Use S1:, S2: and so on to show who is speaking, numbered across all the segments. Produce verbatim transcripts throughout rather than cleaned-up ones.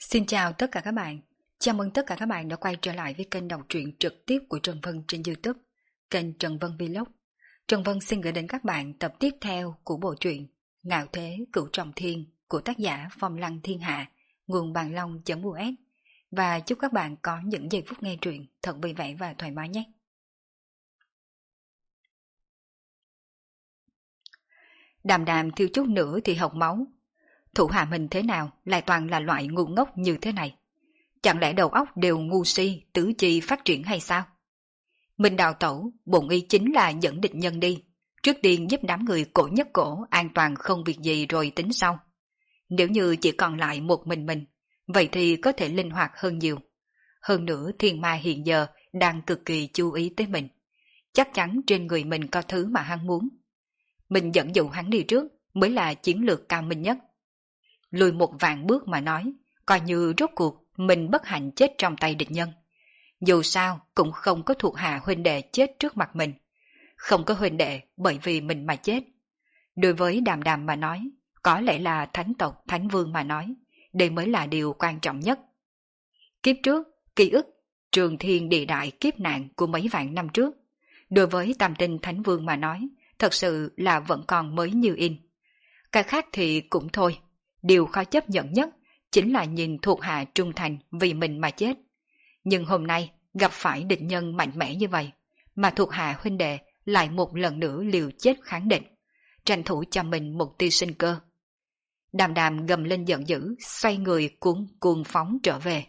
S1: Xin chào tất cả các bạn. Chào mừng tất cả các bạn đã quay trở lại với kênh đọc truyện trực tiếp của Trần Vân trên YouTube, kênh Trần Vân Vlog. Trần Vân xin gửi đến các bạn tập tiếp theo của bộ truyện Ngạo Thế Cửu Trọng Thiên của tác giả Phong Lăng Thiên Hạ, nguồn bàn long.us, và chúc các bạn có những giây phút nghe truyện thật vui vẻ và thoải mái nhé. Đàm Đàm thiếu chút nữa thì hộc máu. Thủ hạ mình thế nào lại toàn là loại ngu ngốc như thế này? Chẳng lẽ đầu óc đều ngu si, tứ chi phát triển hay sao? Mình đào tẩu, bổn ý chính là dẫn địch nhân đi. Trước tiên giúp đám người cổ nhất cổ an toàn không việc gì rồi tính sau. Nếu như chỉ còn lại một mình mình, vậy thì có thể linh hoạt hơn nhiều. Hơn nữa thiên ma hiện giờ đang cực kỳ chú ý tới mình. Chắc chắn trên người mình có thứ mà hắn muốn. Mình dẫn dụ hắn đi trước mới là chiến lược cao minh nhất. Lùi một vạn bước mà nói, coi như rốt cuộc mình bất hạnh chết trong tay địch nhân. Dù sao cũng không có thuộc hạ huynh đệ chết trước mặt mình. Không có huynh đệ bởi vì mình mà chết. Đối với Đàm Đàm mà nói, có lẽ là thánh tộc thánh vương mà nói, đây mới là điều quan trọng nhất. Kiếp trước, ký ức, trường thiên địa đại kiếp nạn của mấy vạn năm trước, đối với tam tinh thánh vương mà nói, thật sự là vẫn còn mới như in. Cái khác thì cũng thôi. Điều khó chấp nhận nhất chính là nhìn thuộc hạ trung thành vì mình mà chết. Nhưng hôm nay gặp phải địch nhân mạnh mẽ như vậy, mà thuộc hạ huynh đệ lại một lần nữa liều chết kháng địch, tranh thủ cho mình một tia sinh cơ. Đàm Đàm gầm lên giận dữ, xoay người cuốn cuồng phóng trở về.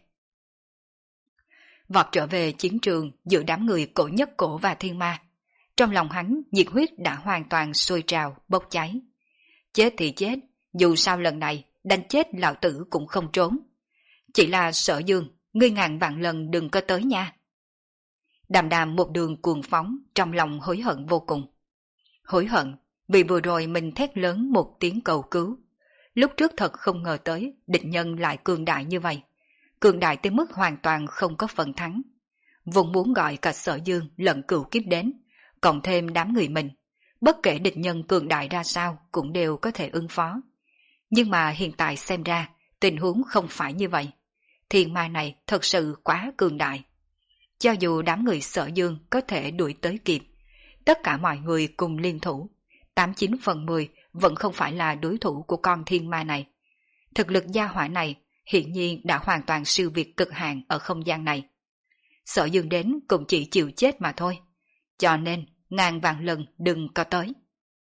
S1: Vọt trở về chiến trường giữa đám người cổ nhất cổ và thiên ma. Trong lòng hắn nhiệt huyết đã hoàn toàn sôi trào, bốc cháy. Chết thì chết, dù sao lần này đánh chết lão tử cũng không trốn. Chỉ là Sở Dương, ngươi ngàn vạn lần đừng có tới nha. Đàm Đàm một đường cuồng phóng, trong lòng hối hận vô cùng. Hối hận vì vừa rồi mình thét lớn một tiếng cầu cứu. Lúc trước thật không ngờ tới địch nhân lại cường đại như vậy. Cường đại tới mức hoàn toàn không có phần thắng. Vốn muốn gọi cả Sở Dương lẫn Cửu Kiếp đến, cộng thêm đám người mình. Bất kể địch nhân cường đại ra sao cũng đều có thể ứng phó. Nhưng mà hiện tại xem ra tình huống không phải như vậy. Thiên ma này thật sự quá cường đại. Cho dù đám người Sở Dương có thể đuổi tới kịp, tất cả mọi người cùng liên thủ, tám chín phần mười vẫn không phải là đối thủ của con thiên ma này. Thực lực gia hỏa này hiển nhiên đã hoàn toàn siêu việt cực hạn ở không gian này. Sở Dương đến cũng chỉ chịu chết mà thôi. Cho nên ngàn vạn lần đừng có tới.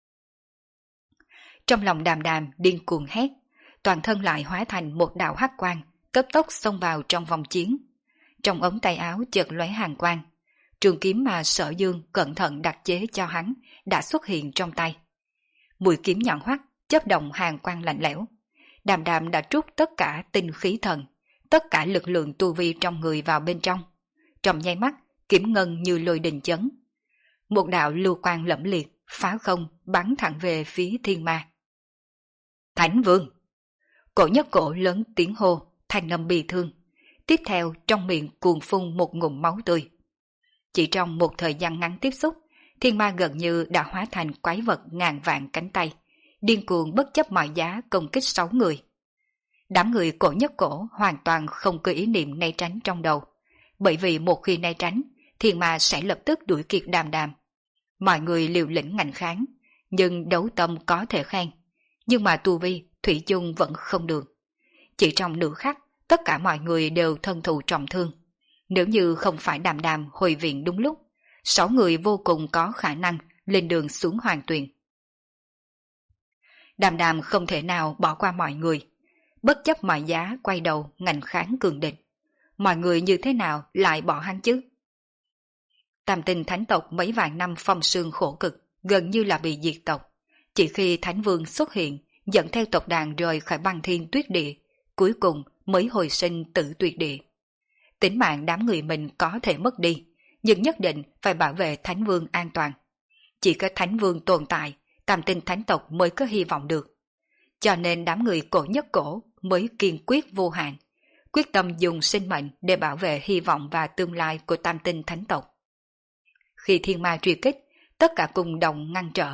S1: Trong lòng Đàm Đàm điên cuồng hét, toàn thân lại hóa thành một đạo hắc quang, cấp tốc xông vào trong vòng chiến. Trong ống tay áo chợt lóe hàn quang, trường kiếm mà Sở Dương cẩn thận đặt chế cho hắn đã xuất hiện trong tay. Mũi kiếm nhọn hoắt, chớp động hàn quang lạnh lẽo. Đàm Đàm đã trút tất cả tinh khí thần, tất cả lực lượng tu vi trong người vào bên trong. Trong nháy mắt, kiếm ngân như lôi đình chấn. Một đạo lưu quang lẫm liệt, phá không, bắn thẳng về phía thiên ma. Thánh Vương! Cổ nhất cổ lớn tiếng hô, thanh âm bi thương. Tiếp theo trong miệng cuồng phun một ngụm máu tươi. Chỉ trong một thời gian ngắn tiếp xúc, thiên ma gần như đã hóa thành quái vật ngàn vạn cánh tay, điên cuồng bất chấp mọi giá công kích sáu người. Đám người cổ nhất cổ hoàn toàn không có ý niệm né tránh trong đầu, bởi vì một khi né tránh, thiên ma sẽ lập tức đuổi kịp Đàm Đàm. Mọi người liều lĩnh ngạnh kháng, nhưng đấu tâm có thể khen, nhưng mà tu vi thủy chung vẫn không được. Chỉ trong nửa khắc, tất cả mọi người đều thân thụ trọng thương. Nếu như không phải Đàm Đàm hồi viện đúng lúc, sáu người vô cùng có khả năng lên đường xuống hoàng tuyền. Đàm Đàm không thể nào bỏ qua mọi người, bất chấp mọi giá quay đầu ngạnh kháng cường địch. Mọi người như thế nào lại bỏ hắn chứ? Tam tinh thánh tộc mấy vạn năm phong sương khổ cực, gần như là bị diệt tộc. Chỉ khi Thánh Vương xuất hiện, dẫn theo tộc đàn rời khỏi băng thiên tuyết địa, cuối cùng mới hồi sinh tử tuyệt địa. Tính mạng đám người mình có thể mất đi, nhưng nhất định phải bảo vệ Thánh Vương an toàn. Chỉ có Thánh Vương tồn tại, tam tinh thánh tộc mới có hy vọng được. Cho nên đám người cổ nhất cổ mới kiên quyết vô hạn, quyết tâm dùng sinh mệnh để bảo vệ hy vọng và tương lai của tam tinh thánh tộc. Khi thiên ma truy kích, tất cả cùng đồng ngăn trở.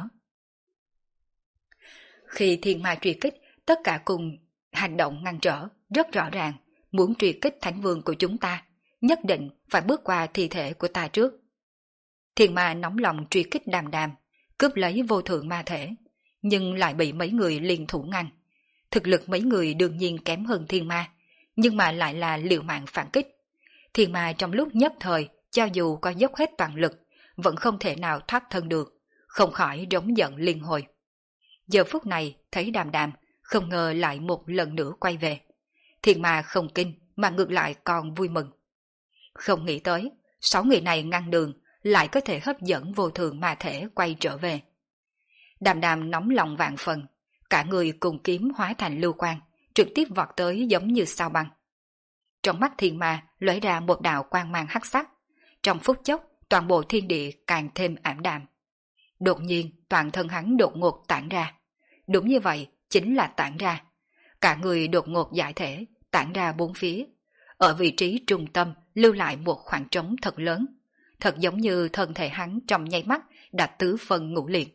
S1: Khi thiên ma truy kích, tất cả cùng hành động ngăn trở, rất rõ ràng, muốn truy kích thánh vương của chúng ta, nhất định phải bước qua thi thể của ta trước. Thiên ma nóng lòng truy kích Đàm Đàm, cướp lấy vô thượng ma thể, nhưng lại bị mấy người liên thủ ngăn. Thực lực mấy người đương nhiên kém hơn thiên ma, nhưng mà lại là liều mạng phản kích. Thiên ma trong lúc nhất thời, cho dù có dốc hết toàn lực, vẫn không thể nào thoát thân được, không khỏi rống giận liên hồi. Giờ phút này thấy Đàm Đàm, không ngờ lại một lần nữa quay về. Thiên ma không kinh mà ngược lại còn vui mừng. Không nghĩ tới, sáu người này ngăn đường lại có thể hấp dẫn vô thượng ma thể quay trở về. Đàm Đàm nóng lòng vạn phần, cả người cùng kiếm hóa thành lưu quang, trực tiếp vọt tới giống như sao băng. Trong mắt thiên ma lóe ra một đạo quang mang hắc sắc, trong phút chốc toàn bộ thiên địa càng thêm ảm đạm. Đột nhiên toàn thân hắn đột ngột tản ra. Đúng như vậy, chính là tản ra. Cả người đột ngột giải thể, tản ra bốn phía. Ở vị trí trung tâm lưu lại một khoảng trống thật lớn, thật giống như thân thể hắn trong nháy mắt đã tứ phân ngũ liệt.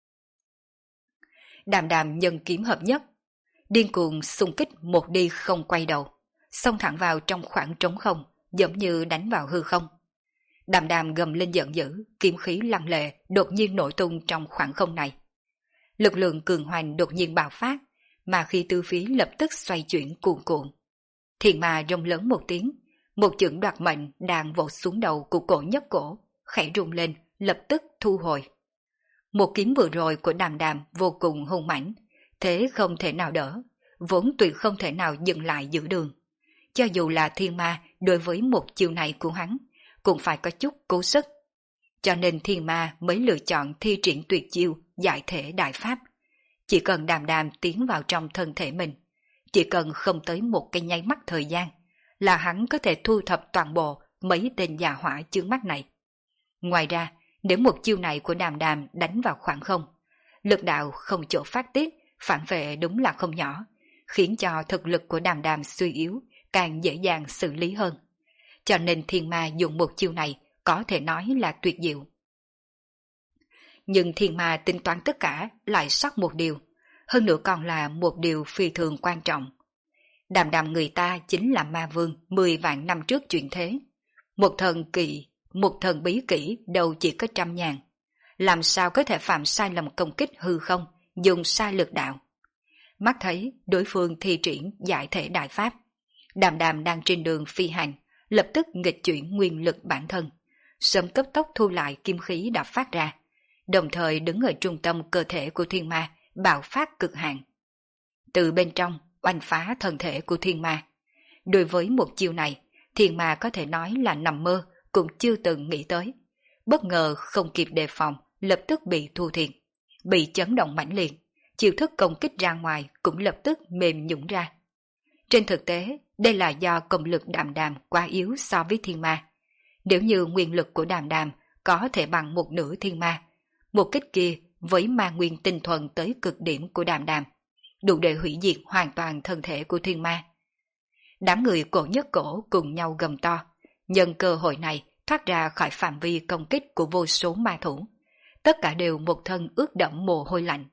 S1: Đàm Đàm nhân kiếm hợp nhất, điên cuồng xung kích một đi không quay đầu, xông thẳng vào trong khoảng trống không, giống như đánh vào hư không. Đàm Đàm gầm lên giận dữ, kiếm khí lăng lệ đột nhiên nổi tung trong khoảng không này. Lực lượng cường hoành đột nhiên bạo phát, mà khí tư phí lập tức xoay chuyển cuồn cuộn. Thiên ma rông lớn một tiếng, một chưởng đoạt mệnh đang vỗ xuống đầu của cổ nhất cổ, khẽ rung lên, lập tức thu hồi. Một kiếm vừa rồi của Đàm Đàm vô cùng hung mãnh, thế không thể nào đỡ, vốn tuyệt không thể nào dừng lại giữa đường. Cho dù là thiên ma đối với một chiêu này của hắn, cũng phải có chút cố sức. Cho nên thiên ma mới lựa chọn thi triển tuyệt chiêu giải thể đại pháp. Chỉ cần Đàm Đàm tiến vào trong thân thể mình, chỉ cần không tới một cái nháy mắt thời gian, là hắn có thể thu thập toàn bộ mấy tên già hỏa chướng mắt này. Ngoài ra, nếu một chiêu này của Đàm Đàm đánh vào khoảng không, lực đạo không chỗ phát tiết, phản vệ đúng là không nhỏ, khiến cho thực lực của Đàm Đàm suy yếu, càng dễ dàng xử lý hơn. Cho nên thiên ma dùng một chiêu này có thể nói là tuyệt diệu. Nhưng thiên ma tính toán tất cả lại sót một điều, hơn nữa còn là một điều phi thường quan trọng. Đàm Đàm người ta chính là ma vương mười vạn năm trước chuyển thế. Một thần kỵ, một thần bí kỹ đâu chỉ có trăm nhàn. Làm sao có thể phạm sai lầm công kích hư không, dùng sai lực đạo. Mắt thấy đối phương thi triển giải thể đại pháp. Đàm Đàm đang trên đường phi hành, lập tức nghịch chuyển nguyên lực bản thân, sớm cấp tốc thu lại kim khí đã phát ra, đồng thời đứng ở trung tâm cơ thể của thiên ma, bạo phát cực hạn. Từ bên trong, oanh phá thân thể của thiên ma. Đối với một chiêu này, thiên ma có thể nói là nằm mơ, cũng chưa từng nghĩ tới. Bất ngờ không kịp đề phòng, lập tức bị thua thiệt, bị chấn động mãnh liệt, chiêu thức công kích ra ngoài cũng lập tức mềm nhũn ra. Trên thực tế, đây là do công lực Đàm Đàm quá yếu so với thiên ma. Nếu như nguyên lực của Đàm Đàm có thể bằng một nửa thiên ma, một kích kia với ma nguyên tinh thuần tới cực điểm của Đàm Đàm, đủ để hủy diệt hoàn toàn thân thể của thiên ma. Đám người cổ nhất cổ cùng nhau gầm to, nhân cơ hội này thoát ra khỏi phạm vi công kích của vô số ma thủ. Tất cả đều một thân ướt đẫm mồ hôi lạnh.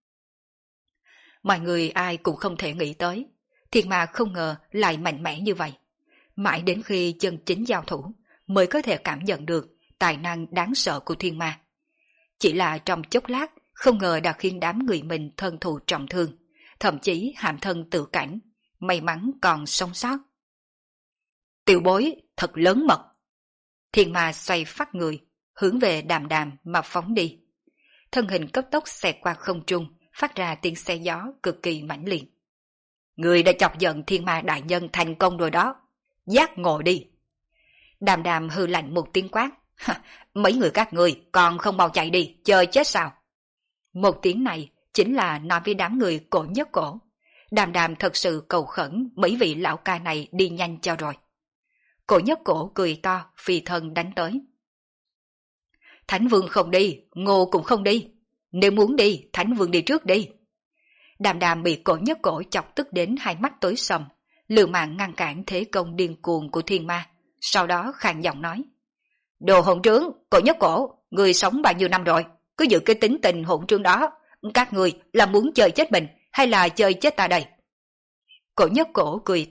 S1: Mọi người ai cũng không thể nghĩ tới, thiên ma không ngờ lại mạnh mẽ như vậy. Mãi đến khi chân chính giao thủ mới có thể cảm nhận được tài năng đáng sợ của thiên ma. Chỉ là trong chốc lát không ngờ đã khiến đám người mình thân thụ trọng thương, thậm chí hãm thân tự cảnh, may mắn còn sống sót. Tiểu bối thật lớn mật. Thiên ma xoay phát người, hướng về Đàm Đàm mà phóng đi. Thân hình cấp tốc xẹt qua không trung, phát ra tiếng xe gió cực kỳ mãnh liệt. Người đã chọc giận thiên ma đại nhân thành công rồi đó, giác ngộ đi. Đàm Đàm hư lạnh một tiếng quát. Mấy người các người còn không mau chạy đi, chờ chết sao? Một tiếng này chính là nói với đám người cổ nhất cổ. Đàm Đàm thật sự cầu khẩn mấy vị lão ca này đi nhanh cho rồi. Cổ nhất cổ cười to, phi thân đánh tới. Thánh vương không đi, Ngô cũng không đi. Nếu muốn đi, Thánh vương đi trước đi. Đàm Đàm bị cổ nhất cổ chọc tức đến hai mắt tối sầm, liều mạng ngăn cản thế công điên cuồng của thiên ma, sau đó khàn giọng nói. Đồ hỗn trướng, cổ nhất cổ, người sống bao nhiêu năm rồi, cứ giữ cái tính tình hỗn trướng đó, các người là muốn chơi chết mình hay là chơi chết ta đây? Cổ nhất cổ cười to,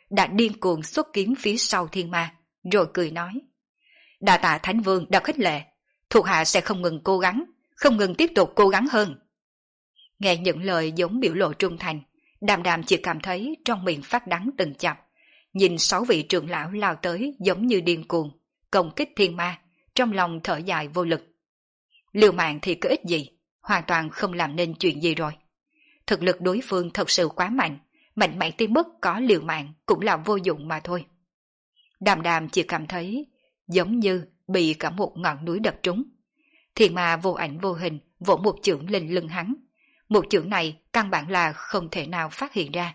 S1: đã điên cuồng xuất kiếm phía sau thiên ma, rồi cười nói. Đa tạ Thánh Vương đã khích lệ, thuộc hạ sẽ không ngừng cố gắng, không ngừng tiếp tục cố gắng hơn. Nghe những lời giống biểu lộ trung thành, Đàm Đàm chỉ cảm thấy trong miệng phát đắng từng chập, nhìn sáu vị trưởng lão lao tới giống như điên cuồng, công kích thiên ma, trong lòng thở dài vô lực. Liều mạng thì có ích gì, hoàn toàn không làm nên chuyện gì rồi. Thực lực đối phương thật sự quá mạnh, mạnh mẽ tới mức có liều mạng cũng là vô dụng mà thôi. Đàm Đàm chỉ cảm thấy giống như bị cả một ngọn núi đập trúng. Thiên ma vô ảnh vô hình vỗ một chưởng lên lưng hắn. Một chưởng này căn bản là không thể nào phát hiện ra.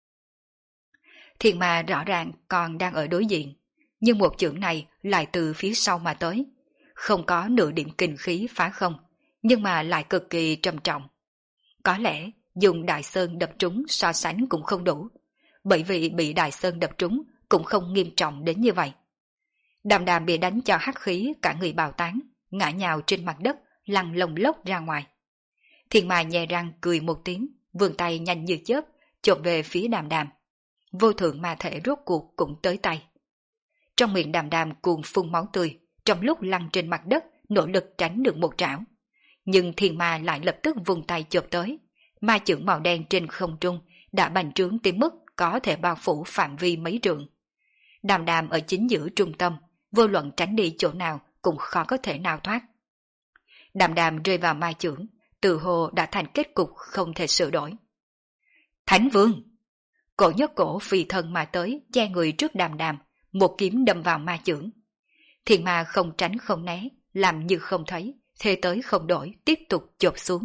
S1: Thiên ma rõ ràng còn đang ở đối diện, nhưng một chưởng này lại từ phía sau mà tới. Không có nửa điểm kinh khí phá không, nhưng mà lại cực kỳ trầm trọng. Có lẽ dùng đại sơn đập trúng so sánh cũng không đủ, bởi vì bị đại sơn đập trúng cũng không nghiêm trọng đến như vậy. Đàm Đàm bị đánh cho hắc khí cả người bào tán, ngã nhào trên mặt đất, lăn lông lốc ra ngoài. Thiên ma nhè răng cười một tiếng, vươn tay nhanh như chớp, chộp về phía Đàm Đàm. Vô thượng ma thể rốt cuộc cũng tới tay. Trong miệng Đàm Đàm cuồng phun máu tươi, trong lúc lăn trên mặt đất, nỗ lực tránh được một trảo. Nhưng thiên ma lại lập tức vung tay chộp tới. Ma chưởng màu đen trên không trung đã bành trướng tới mức có thể bao phủ phạm vi mấy trượng. Đàm Đàm ở chính giữa trung tâm, vô luận tránh đi chỗ nào cũng khó có thể nào thoát. Đàm Đàm rơi vào ma chưởng, từ hồ đã thành kết cục không thể sửa đổi. Thánh Vương! Cổ Nhất Cổ phi thân mà tới, che người trước Đàm Đàm, một kiếm đâm vào ma chưởng. Thiên ma không tránh không né, làm như không thấy, thế tới không đổi, tiếp tục chộp xuống.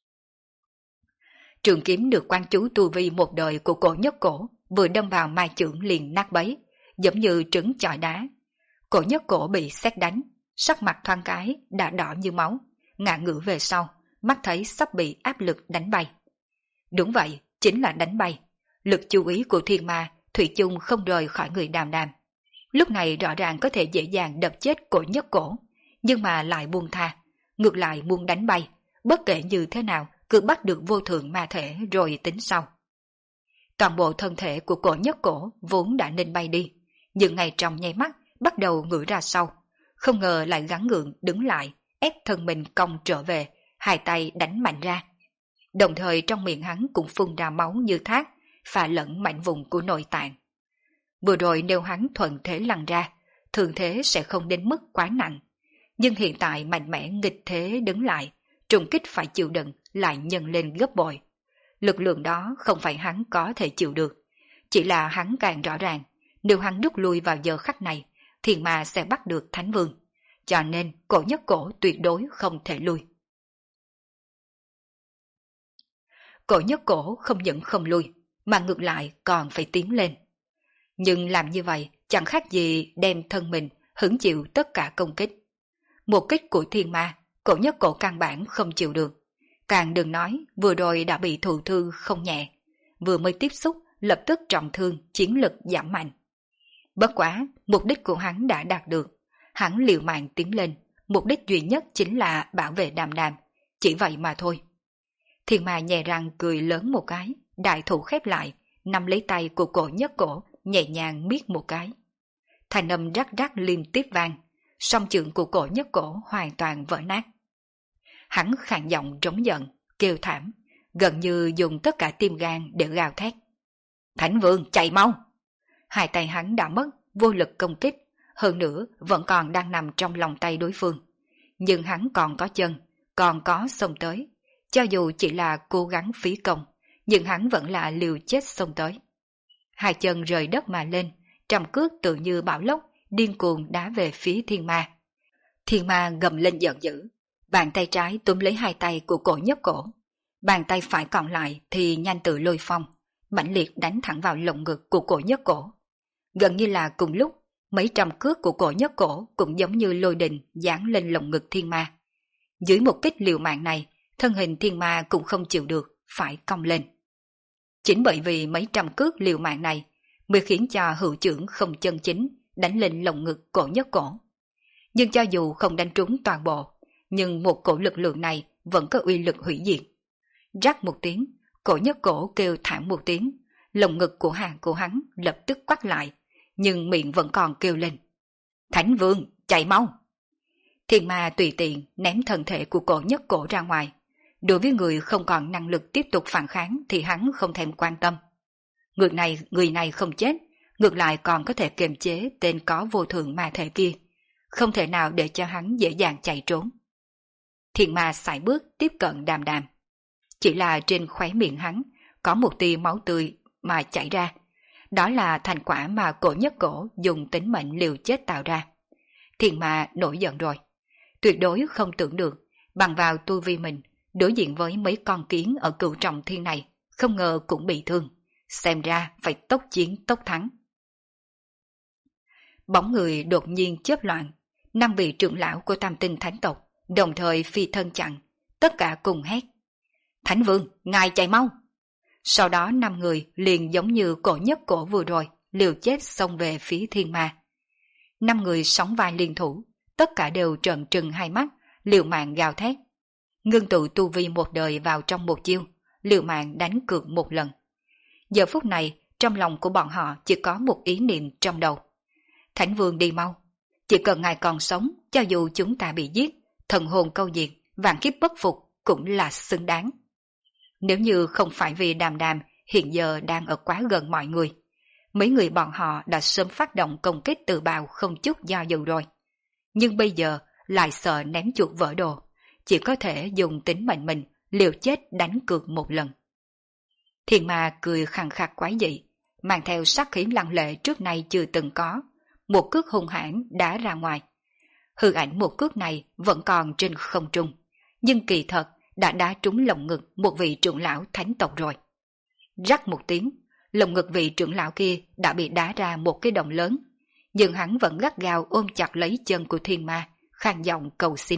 S1: Trường kiếm được quan chú tu vi một đời của Cổ Nhất Cổ, vừa đâm vào ma chưởng liền nát bấy, giống như trứng chọi đá. Cổ Nhất Cổ bị sét đánh, sắc mặt thoáng cái đã đỏ như máu, ngã ngửa về sau, mắt thấy sắp bị áp lực đánh bay. Đúng vậy, chính là đánh bay. Lực chú ý của thiên ma thủy chung không rời khỏi người Đàm Đàm. Lúc này rõ ràng có thể dễ dàng đập chết Cổ Nhất Cổ, nhưng mà lại buông tha, ngược lại muốn đánh bay, bất kể như thế nào cứ bắt được vô thượng ma thể rồi tính sau. Toàn bộ thân thể của Cổ Nhất Cổ vốn đã nên bay đi, nhưng ngay trong nháy mắt bắt đầu ngửa ra sau, không ngờ lại gắng gượng đứng lại, ép thân mình cong trở về, hai tay đánh mạnh ra. Đồng thời trong miệng hắn cũng phun ra máu như thác, pha lẫn mảnh vùng của nội tạng. Vừa rồi nếu hắn thuận thế lăn ra, thường thế sẽ không đến mức quá nặng. Nhưng hiện tại mạnh mẽ nghịch thế đứng lại, trùng kích phải chịu đựng lại nhân lên gấp bội. Lực lượng đó không phải hắn có thể chịu được. Chỉ là hắn càng rõ ràng, nếu hắn rút lui vào giờ khắc này, thiên ma sẽ bắt được Thánh Vương. Cho nên Cổ Nhất Cổ tuyệt đối không thể lui. Cổ Nhất Cổ không những không lui, mà ngược lại còn phải tiến lên. Nhưng làm như vậy chẳng khác gì đem thân mình hứng chịu tất cả công kích. Một kích của thiên ma, Cổ Nhất Cổ căn bản không chịu được. Càng đừng nói vừa rồi đã bị thụ thương không nhẹ, vừa mới tiếp xúc lập tức trọng thương, chiến lực giảm mạnh. Bất quá, mục đích của hắn đã đạt được. Hắn liều mạng tiến lên, mục đích duy nhất chính là bảo vệ Đàm Đàm, chỉ vậy mà thôi. Thiên ma nhè răng cười lớn một cái, đại thủ khép lại, nắm lấy tay của Cổ Nhất Cổ, nhẹ nhàng miết một cái. Thanh âm rắc rắc liên tiếp vang, song chưởng của Cổ Nhất Cổ hoàn toàn vỡ nát. Hắn khàn giọng trống giận, kêu thảm, gần như dùng tất cả tim gan để gào thét. Thánh Vương chạy mau! Hai tay hắn đã mất, vô lực công kích, hơn nữa vẫn còn đang nằm trong lòng tay đối phương. Nhưng hắn còn có chân, còn có xông tới. Cho dù chỉ là cố gắng phí công, nhưng hắn vẫn là liều chết xông tới. Hai chân rời đất mà lên, trăm cước tự như bão lốc, điên cuồng đá về phía thiên ma. Thiên ma gầm lên giận dữ, bàn tay trái túm lấy hai tay của Cổ Nhất Cổ. Bàn tay phải còn lại thì nhanh tự lôi phong, mãnh liệt đánh thẳng vào lồng ngực của Cổ Nhất Cổ. Gần như là cùng lúc, mấy trăm cước của Cổ Nhất Cổ cũng giống như lôi đình giáng lên lồng ngực thiên ma. Dưới một kích liều mạng này, thân hình thiên ma cũng không chịu được, phải cong lên. Chính bởi vì mấy trăm cước liều mạng này mới khiến cho hữu trưởng không chân chính đánh lên lồng ngực Cổ Nhất Cổ. Nhưng cho dù không đánh trúng toàn bộ, nhưng một cổ lực lượng này vẫn có uy lực hủy diệt. Rắc một tiếng, Cổ Nhất Cổ kêu thảm một tiếng, Lồng ngực của hàng của hắn lập tức quắt lại, nhưng miệng vẫn còn kêu lên. Thánh Vương, chạy mau! Thiên ma tùy tiện ném thân thể của cổ nhất cổ ra ngoài. Đối với người không còn năng lực tiếp tục phản kháng thì hắn không thèm quan tâm. Người này, người này không chết, ngược lại còn có thể kiềm chế tên có vô thượng ma thể kia. Không thể nào để cho hắn dễ dàng chạy trốn. Thiên ma sải bước tiếp cận Đàm Đàm. Chỉ là trên khóe miệng hắn có một tia máu tươi mà chảy ra. Đó là thành quả mà cổ nhất cổ dùng tính mệnh liều chết tạo ra. Thiên ma nổi giận rồi. Tuyệt đối không tưởng được, bằng vào tu vi mình, đối diện với mấy con kiến ở cửu trọng thiên này, không ngờ cũng bị thương. Xem ra phải tốc chiến tốc thắng. Bóng người đột nhiên chớp loạn, năm vị trưởng lão của Tam Tinh Thánh tộc đồng thời phi thân chặn, tất cả cùng hét. Thánh Vương, ngài chạy mau! Sau đó năm người liền giống như cổ nhất cổ vừa rồi, liều chết xông về phía thiên ma. Năm người sóng vai liên thủ, tất cả đều trợn trừng hai mắt, liều mạng gào thét. Ngưng tụ tu vi một đời vào trong một chiêu, liều mạng đánh cược một lần. Giờ phút này, trong lòng của bọn họ chỉ có một ý niệm trong đầu. Thánh Vương đi mau. Chỉ cần ngài còn sống, cho dù chúng ta bị giết, thần hồn câu diệt, vạn kiếp bất phục cũng là xứng đáng. Nếu như không phải vì Đàm Đàm hiện giờ đang ở quá gần mọi người, mấy người bọn họ đã sớm phát động công kích tự bào không chút do dự rồi. Nhưng bây giờ lại sợ ném chuột vỡ đồ, chỉ có thể dùng tính mệnh mình liều chết đánh cược một lần. Thiên ma cười khàn khạc quái dị, mang theo sát khí lăng lệ trước nay chưa từng có, một cước hung hãn đá ra ngoài. Hư ảnh một cước này vẫn còn trên không trung, nhưng kỳ thật đã đá trúng lồng ngực một vị trưởng lão thánh tộc rồi. Rắc một tiếng, lồng ngực vị trưởng lão kia đã bị đá ra một cái động lớn, nhưng hắn vẫn gắt gao ôm chặt lấy chân của thiên ma, khàn giọng cầu xin.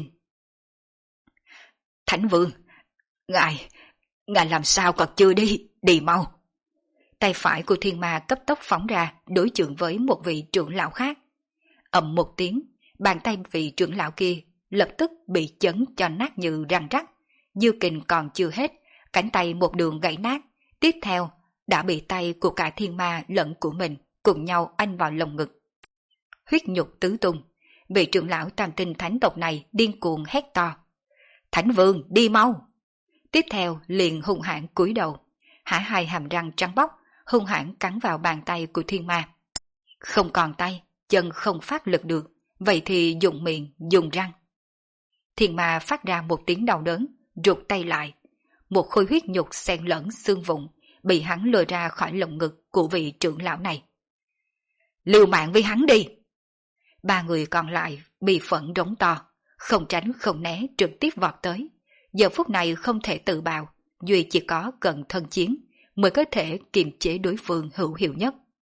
S1: Thánh Vương, ngài, ngài làm sao còn chưa đi, đi mau. Tay phải của thiên ma cấp tốc phóng ra đối chưởng với một vị trưởng lão khác. Ầm một tiếng, bàn tay vị trưởng lão kia lập tức bị chấn cho nát như răng rắc. Dư kình còn chưa hết, cánh tay một đường gãy nát, tiếp theo đã bị tay của cả thiên ma lẫn của mình cùng nhau anh vào lồng ngực. Huyết nhục tứ tung, vị trưởng lão Tam Tinh Thánh tộc này điên cuồng hét to. Thánh Vương, đi mau! Tiếp theo liền hung hãn cúi đầu, hả hai hàm răng trắng bóc, hung hãn cắn vào bàn tay của thiên ma. Không còn tay, chân không phát lực được, vậy thì dùng miệng, dùng răng. Thiên ma phát ra một tiếng đau đớn, rụt tay lại. Một khối huyết nhục xen lẫn xương vụn bị hắn lôi ra khỏi lồng ngực của vị trưởng lão này. Liều mạng với hắn đi! Ba người còn lại bị phẫn rống to, không tránh không né trực tiếp vọt tới. Giờ phút này không thể tự bào, duy chỉ có cần thân chiến mới có thể kiềm chế đối phương hữu hiệu nhất.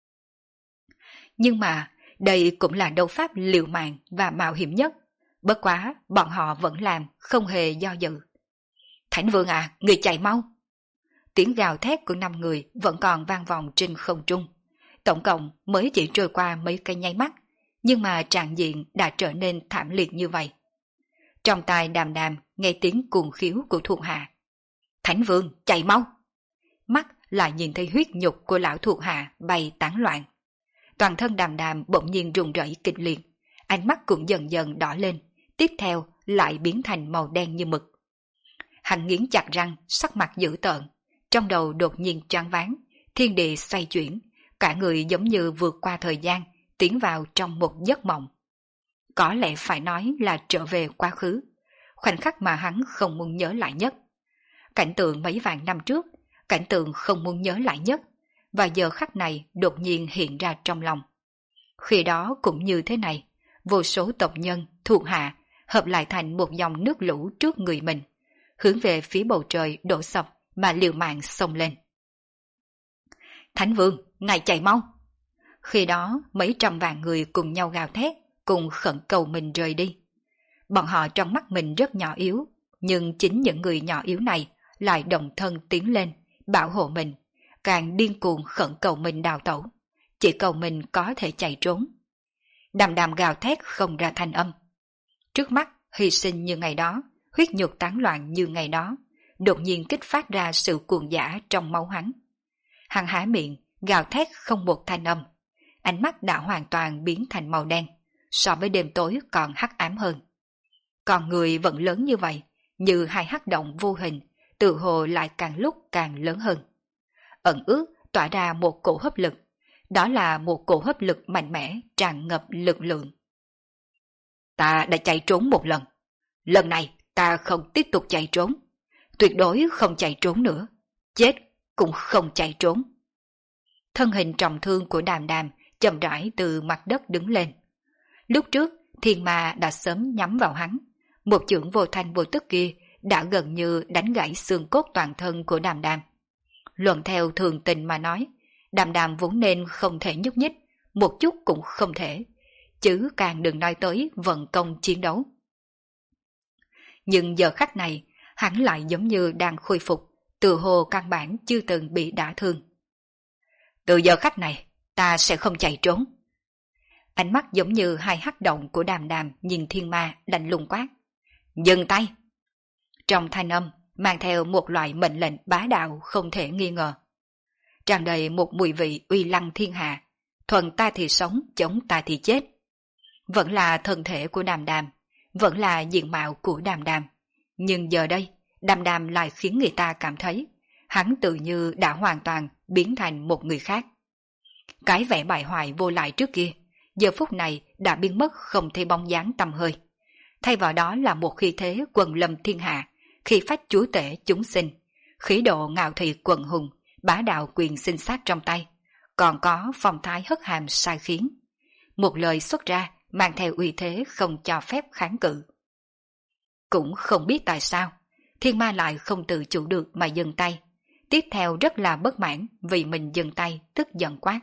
S1: Nhưng mà đây cũng là đấu pháp liều mạng và mạo hiểm nhất. Bất quá bọn họ vẫn làm, không hề do dự. Thánh Vương à, người chạy mau! Tiếng gào thét của năm người vẫn còn vang vọng trên không trung. Tổng cộng mới chỉ trôi qua mấy cái nháy mắt, nhưng mà trạng diện đã trở nên thảm liệt như vậy. Trong tai Đàm Đàm nghe tiếng cuồng khiếu của thuộc hạ. Thánh Vương, chạy mau! Mắt lại nhìn thấy huyết nhục của lão thuộc hạ bay tán loạn. Toàn thân Đàm Đàm bỗng nhiên run rẩy kịch liệt, ánh mắt cũng dần dần đỏ lên, tiếp theo lại biến thành màu đen như mực. Hắn nghiến chặt răng, sắc mặt dữ tợn, trong đầu đột nhiên choáng váng, thiên địa xoay chuyển, cả người giống như vượt qua thời gian, tiến vào trong một giấc mộng. Có lẽ phải nói là trở về quá khứ, khoảnh khắc mà hắn không muốn nhớ lại nhất. Cảnh tượng mấy vạn năm trước, cảnh tượng không muốn nhớ lại nhất, và giờ khắc này đột nhiên hiện ra trong lòng. Khi đó cũng như thế này, vô số tộc nhân, thuộc hạ, hợp lại thành một dòng nước lũ trước người mình, hướng về phía bầu trời đổ sập mà liều mạng xông lên. Thánh Vương, ngài chạy mau! Khi đó mấy trăm vạn người cùng nhau gào thét, cùng khẩn cầu mình rời đi. Bọn họ trong mắt mình rất nhỏ yếu, nhưng chính những người nhỏ yếu này lại đồng thân tiến lên, bảo hộ mình, càng điên cuồng khẩn cầu mình đào tẩu, chỉ cầu mình có thể chạy trốn. Đàm Đàm gào thét không ra thanh âm. Trước mắt hy sinh như ngày đó, huyết nhục tán loạn như ngày đó, đột nhiên kích phát ra sự cuồng dã trong máu hắn. Hắn há miệng, gào thét không một thanh âm. Ánh mắt đã hoàn toàn biến thành màu đen, so với đêm tối còn hắc ám hơn. Còn người vẫn lớn như vậy, như hai hắc động vô hình, tự hồ lại càng lúc càng lớn hơn. Ẩn ước tỏa ra một cổ hấp lực, đó là một cổ hấp lực mạnh mẽ tràn ngập lực lượng. Ta đã chạy trốn một lần, lần này ta không tiếp tục chạy trốn, tuyệt đối không chạy trốn nữa, chết cũng không chạy trốn. Thân hình trọng thương của Đàm Đàm chậm rãi từ mặt đất đứng lên. Lúc trước thiên ma đã sớm nhắm vào hắn, một chưởng vô thanh vô tức kia đã gần như đánh gãy xương cốt toàn thân của Đàm Đàm. Luận theo thường tình mà nói, Đàm Đàm vốn nên không thể nhúc nhích, một chút cũng không thể, chứ càng đừng nói tới vận công chiến đấu. Nhưng giờ khắc này, hắn lại giống như đang khôi phục, tự hồ căn bản chưa từng bị đả thương. Từ giờ khắc này, ta sẽ không chạy trốn. Ánh mắt giống như hai hắc động của Đàm Đàm nhìn thiên ma lạnh lùng quát. Dừng tay! Trong thanh âm, mang theo một loại mệnh lệnh bá đạo không thể nghi ngờ. Tràn đầy một mùi vị uy lăng thiên hạ, thuần ta thì sống, chống ta thì chết. Vẫn là thân thể của Đàm Đàm, vẫn là diện mạo của Đàm Đàm. Nhưng giờ đây, Đàm Đàm lại khiến người ta cảm thấy hắn tự như đã hoàn toàn biến thành một người khác. Cái vẻ bại hoại vô lại trước kia, giờ phút này đã biến mất không thấy bóng dáng tăm hơi. Thay vào đó là một khí thế quần lâm thiên hạ, khí phách chúa tể chúng sinh, khí độ ngạo thị quần hùng, bá đạo quyền sinh sát trong tay, còn có phong thái hất hàm sai khiến. Một lời xuất ra mang theo uy thế không cho phép kháng cự. Cũng không biết tại sao, thiên ma lại không tự chủ được mà dừng tay. Tiếp theo rất là bất mãn vì mình dừng tay, tức giận quát.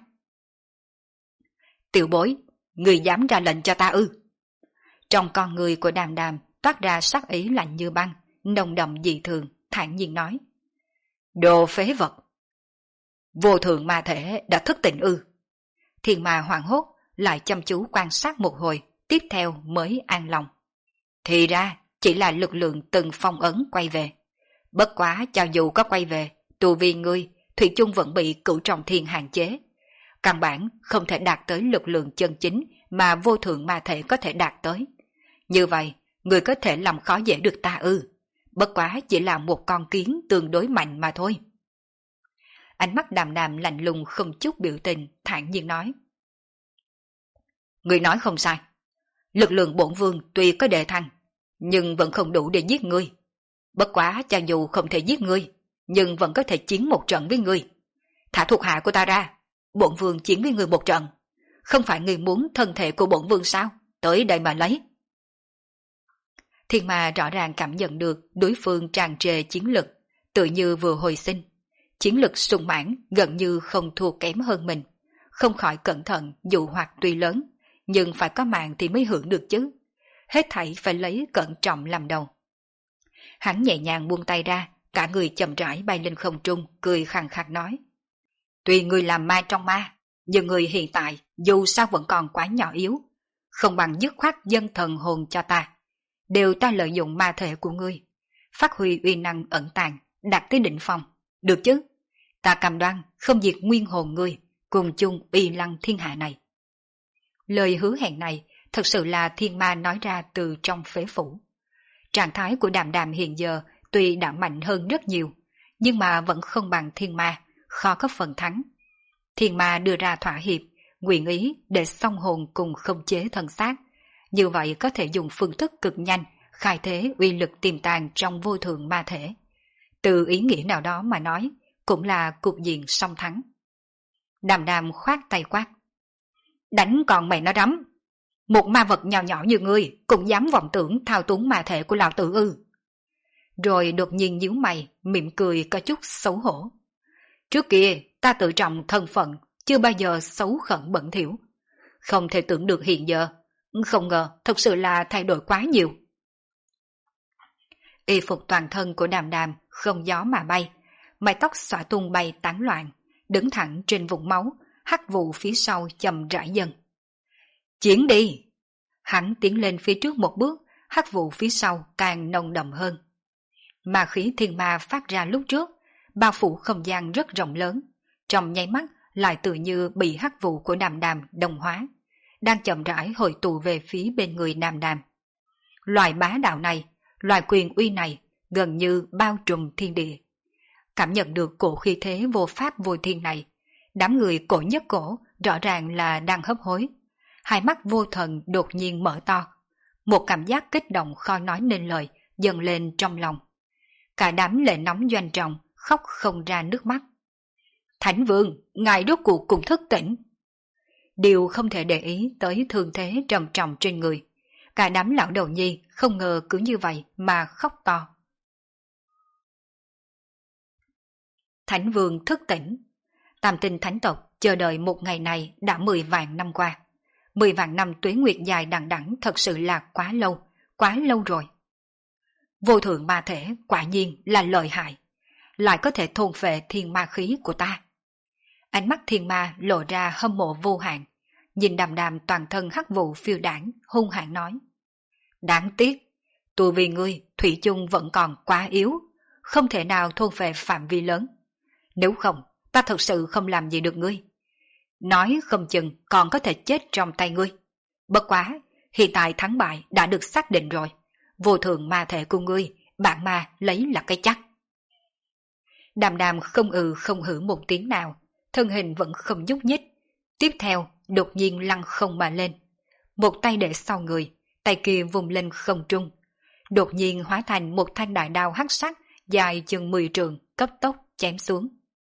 S1: Tiểu bối, người dám ra lệnh cho ta ư? Trong con người của Đàm Đàm toát ra sắc ý lạnh như băng, nồng đậm dị thường, thản nhiên nói. Đồ phế vật! Vô thượng ma thể đã thức tỉnh ư? Thiên ma hoảng hốt, lại chăm chú quan sát một hồi, tiếp theo mới an lòng. Thì ra, chỉ là lực lượng từng phong ấn quay về. Bất quá cho dù có quay về, tu vi ngươi, thủy chung vẫn bị cửu trọng thiên hạn chế. Căn bản không thể đạt tới lực lượng chân chính mà vô thượng ma thể có thể đạt tới. Như vậy, ngươi có thể làm khó dễ được ta ư? Bất quá chỉ là một con kiến tương đối mạnh mà thôi. Ánh mắt Đàm Đàm lạnh lùng không chút biểu tình, thản nhiên nói. Ngươi nói không sai. Lực lượng bổn vương tuy có đề thăng, nhưng vẫn không đủ để giết ngươi. Bất quá cho dù không thể giết ngươi, nhưng vẫn có thể chiến một trận với ngươi. Thả thuộc hạ của ta ra, bổn vương chiến với ngươi một trận. Không phải ngươi muốn thân thể của bổn vương sao? Tới đây mà lấy. Thiên ma rõ ràng cảm nhận được đối phương tràn trề chiến lực, tự như vừa hồi sinh. Chiến lực sung mãn gần như không thua kém hơn mình. Không khỏi cẩn thận, dụ hoặc tuy lớn, nhưng phải có mạng thì mới hưởng được chứ. Hết thảy phải lấy cẩn trọng làm đầu. Hắn nhẹ nhàng buông tay ra, cả người chậm rãi bay lên không trung, cười khàn khàn nói. Tuy người làm ma trong ma, nhưng người hiện tại dù sao vẫn còn quá nhỏ yếu. Không bằng dứt khoát dân thần hồn cho ta. Đều ta lợi dụng ma thể của ngươi, phát huy uy năng ẩn tàng, đạt tới đỉnh phong. Được chứ? Ta cam đoan không diệt nguyên hồn ngươi, cùng chung uy lăng thiên hạ này. Lời hứa hẹn này thật sự là thiên ma nói ra từ trong phế phủ. Trạng thái của Đàm Đàm hiện giờ tuy đã mạnh hơn rất nhiều, nhưng mà vẫn không bằng thiên ma, khó có phần thắng. Thiên ma đưa ra thỏa hiệp, nguyện ý để song hồn cùng không chế thân xác. Như vậy có thể dùng phương thức cực nhanh, khai thế uy lực tiềm tàng trong vô thượng ma thể. Từ ý nghĩa nào đó mà nói, cũng là cục diện song thắng. Đàm Đàm khoát tay quát. Đánh còn mày nó rắm! Một ma vật nhỏ nhỏ như ngươi cũng dám vọng tưởng thao túng ma thể của lão tử ư. Rồi đột nhiên nhíu mày, mỉm cười có chút xấu hổ. Trước kia ta tự trọng thân phận, chưa bao giờ xấu khẩn bẩn thỉu. Không thể tưởng được hiện giờ, không ngờ thật sự là thay đổi quá nhiều. Y phục toàn thân của Đàm Đàm không gió mà bay, mái tóc xõa tung bay tán loạn, đứng thẳng trên vùng máu, hắc vụ phía sau chậm rãi dần. Chiến đi! Hắn tiến lên phía trước một bước, hắc vụ phía sau càng nồng đậm hơn. Ma khí thiên ma phát ra lúc trước, bao phủ không gian rất rộng lớn, trong nháy mắt lại tự như bị hắc vụ của đàm đàm đồng hóa, đang chậm rãi hồi tụ về phía bên người đàm đàm. Loại bá đạo này, loại quyền uy này gần như bao trùm thiên địa. Cảm nhận được cổ khí thế vô pháp vô thiên này, đám người cổ nhất cổ rõ ràng là đang hấp hối. Hai mắt vô thần đột nhiên mở to. Một cảm giác kích động khó nói nên lời dâng lên trong lòng. Cả đám lệ nóng doanh trọng, khóc không ra nước mắt. Thánh Vương, ngài rốt cuộc cũng thức tỉnh. Điều không thể để ý tới thương thế trầm trọng trên người. Cả đám lão đầu nhi không ngờ cứ như vậy mà khóc to. Thánh Vương thức tỉnh. Tam tinh thánh tộc chờ đợi một ngày này đã mười vạn năm qua. Mười vạn năm tuế nguyệt dài đằng đẵng thật sự là quá lâu, quá lâu rồi. Vô thượng ma thể quả nhiên là lợi hại, lại có thể thôn phệ thiên ma khí của ta. Ánh mắt thiên ma lộ ra hâm mộ vô hạn, nhìn đàm đàm toàn thân hắc vụ phiêu đảng, hung hãn nói. Đáng tiếc, tu vì ngươi thủy chung vẫn còn quá yếu, không thể nào thôn phệ phạm vi lớn. Nếu không, ta thật sự không làm gì được ngươi. Nói không chừng còn có thể chết trong tay ngươi. Bất quá, hiện tại thắng bại đã được xác định rồi. Vô thượng ma thể của ngươi, bạn ma lấy là cái chắc. Đàm đàm không ừ không hử một tiếng nào, thân hình vẫn không nhúc nhích. Tiếp theo, đột nhiên lăn không mà lên. Một tay để sau người, tay kia vùng lên không trung. Đột nhiên hóa thành một thanh đại đao hắc sắc, dài chừng mười trượng, cấp tốc chém xuống.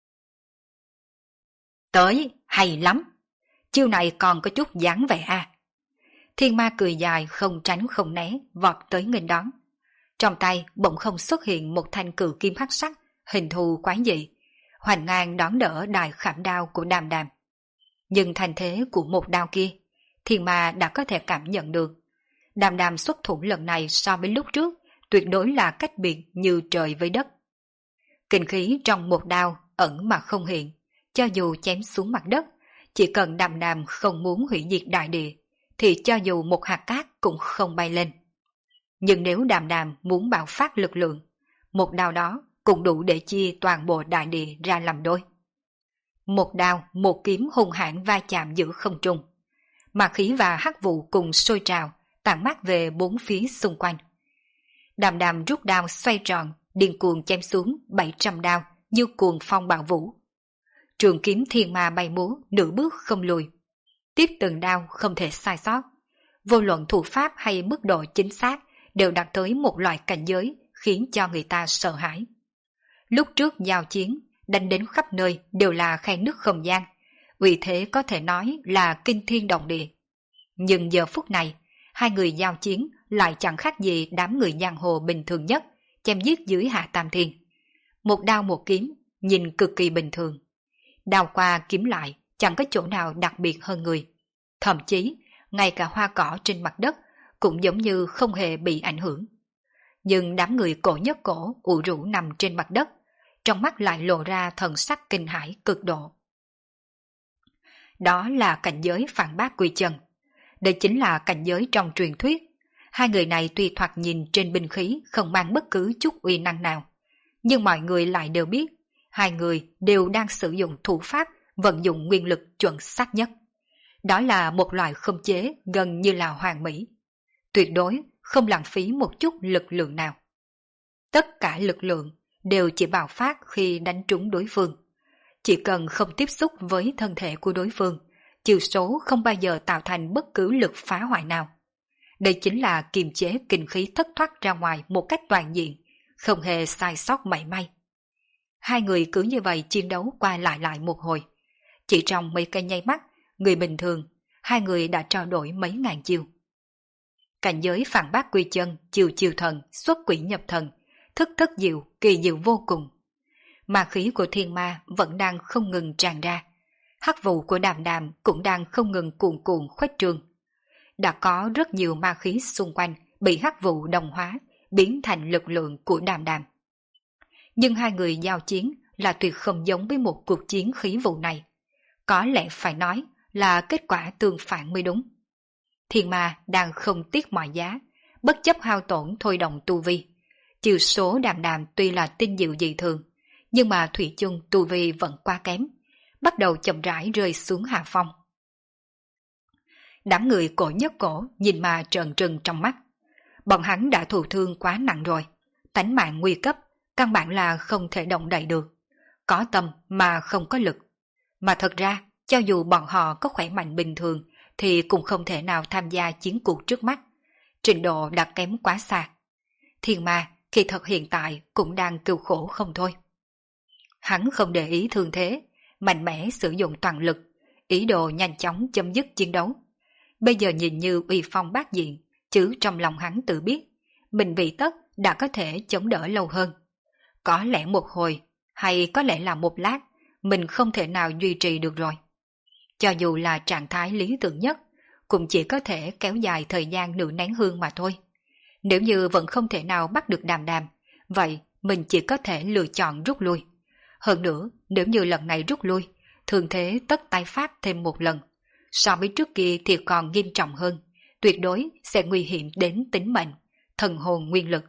S1: Tới, hay lắm. Chiêu này còn có chút dáng vẻ à. Thiên ma cười dài không tránh không né, vọt tới nghênh đón. Trong tay bỗng không xuất hiện một thanh cự kim hắc sắc, hình thù quái dị, hoành ngang đón đỡ đài khảm đao của đàm đàm. Nhưng thành thế của một đao kia, thiên ma đã có thể cảm nhận được. Đàm đàm xuất thủ lần này so với lúc trước, tuyệt đối là cách biệt như trời với đất. Kinh khí trong một đao ẩn mà không hiện, cho dù chém xuống mặt đất, chỉ cần đàm đàm không muốn hủy diệt đại địa, thì cho dù một hạt cát cũng không bay lên. Nhưng nếu đàm đàm muốn bạo phát lực lượng, một đao đó cũng đủ để chia toàn bộ đại địa ra làm đôi. Một đao, một kiếm hung hãn va chạm giữa không trung. Ma khí và hắc vụ cùng sôi trào, tản mát về bốn phía xung quanh. Đàm đàm rút đao xoay tròn, điên cuồng chém xuống bảy trăm đao như cuồng phong bạo vũ. Trường kiếm thiên ma bay múa, nửa bước không lùi. Tiếp từng đao không thể sai sót. Vô luận thủ pháp hay mức độ chính xác đều đạt tới một loại cảnh giới khiến cho người ta sợ hãi. Lúc trước giao chiến, đánh đến khắp nơi đều là khe nứt không gian, uy thế có thể nói là kinh thiên động địa. Nhưng giờ phút này, hai người giao chiến lại chẳng khác gì đám người giang hồ bình thường nhất, chém giết dưới hạ tam thiên. Một đao một kiếm, nhìn cực kỳ bình thường. Đao qua kiếm lại, chẳng có chỗ nào đặc biệt hơn người. Thậm chí, ngay cả hoa cỏ trên mặt đất cũng giống như không hề bị ảnh hưởng. Nhưng đám người cổ nhất cổ ủ rũ nằm trên mặt đất, trong mắt lại lộ ra thần sắc kinh hãi cực độ. Đó là cảnh giới phản bác quy chân. Đây chính là cảnh giới trong truyền thuyết. Hai người này tuy thoạt nhìn trên binh khí không mang bất cứ chút uy năng nào, nhưng mọi người lại đều biết hai người đều đang sử dụng thủ pháp vận dụng nguyên lực chuẩn xác nhất. Đó là một loại khống chế gần như là hoàn mỹ. Tuyệt đối không lãng phí một chút lực lượng nào. Tất cả lực lượng đều chỉ bạo phát khi đánh trúng đối phương. Chỉ cần không tiếp xúc với thân thể của đối phương, chiêu số không bao giờ tạo thành bất cứ lực phá hoại nào. Đây chính là kiềm chế kinh khí thất thoát ra ngoài một cách toàn diện, không hề sai sót mảy may. Hai người cứ như vậy chiến đấu qua lại lại một hồi. Chỉ trong mấy cái nháy mắt, người bình thường, hai người đã trao đổi mấy ngàn chiêu. Cảnh giới phản bác quy chân, chiều chiều thần, xuất quỷ nhập thần, thức thức diệu, kỳ diệu vô cùng. Ma khí của thiên ma vẫn đang không ngừng tràn ra. Hắc vụ của đàm đàm cũng đang không ngừng cuồn cuộn khuếch trương. Đã có rất nhiều ma khí xung quanh bị hắc vụ đồng hóa, biến thành lực lượng của đàm đàm. Nhưng hai người giao chiến là tuyệt không giống với một cuộc chiến khí vụ này. Có lẽ phải nói là kết quả tương phản mới đúng. Thiên ma đang không tiếc mọi giá, bất chấp hao tổn thôi động tu vi. Chiều số đàm đàm tuy là tinh diệu dị thường, nhưng mà thủy chung tu vi vẫn quá kém. bắt đầu chậm rãi rơi xuống hạ phong. Đám người cổ nhất cổ nhìn mà trợn trừng trong mắt. Bọn hắn đã thụ thương quá nặng rồi, tánh mạng nguy cấp, căn bản là không thể động đậy được. Có tâm mà không có lực. Mà thật ra, cho dù bọn họ có khỏe mạnh bình thường, thì cũng không thể nào tham gia chiến cuộc trước mắt. Trình độ đã kém quá xa. Thiên ma khi thật hiện tại cũng đang kêu khổ không thôi. Hắn không để ý thương thế, mạnh mẽ sử dụng toàn lực, ý đồ nhanh chóng chấm dứt chiến đấu. Bây giờ nhìn như uy phong bát diện, chứ trong lòng hắn tự biết, mình vị tất đã có thể chống đỡ lâu hơn. Có lẽ một hồi, hay có lẽ là một lát, mình không thể nào duy trì được rồi. Cho dù là trạng thái lý tưởng nhất, cũng chỉ có thể kéo dài thời gian nửa nén hương mà thôi. Nếu như vẫn không thể nào bắt được Đàm Đàm, vậy mình chỉ có thể lựa chọn rút lui. Hơn nữa, nếu như lần này rút lui, thường thế tất tái phát thêm một lần. So với trước kia thì còn nghiêm trọng hơn, tuyệt đối sẽ nguy hiểm đến tính mệnh, thần hồn nguyên lực.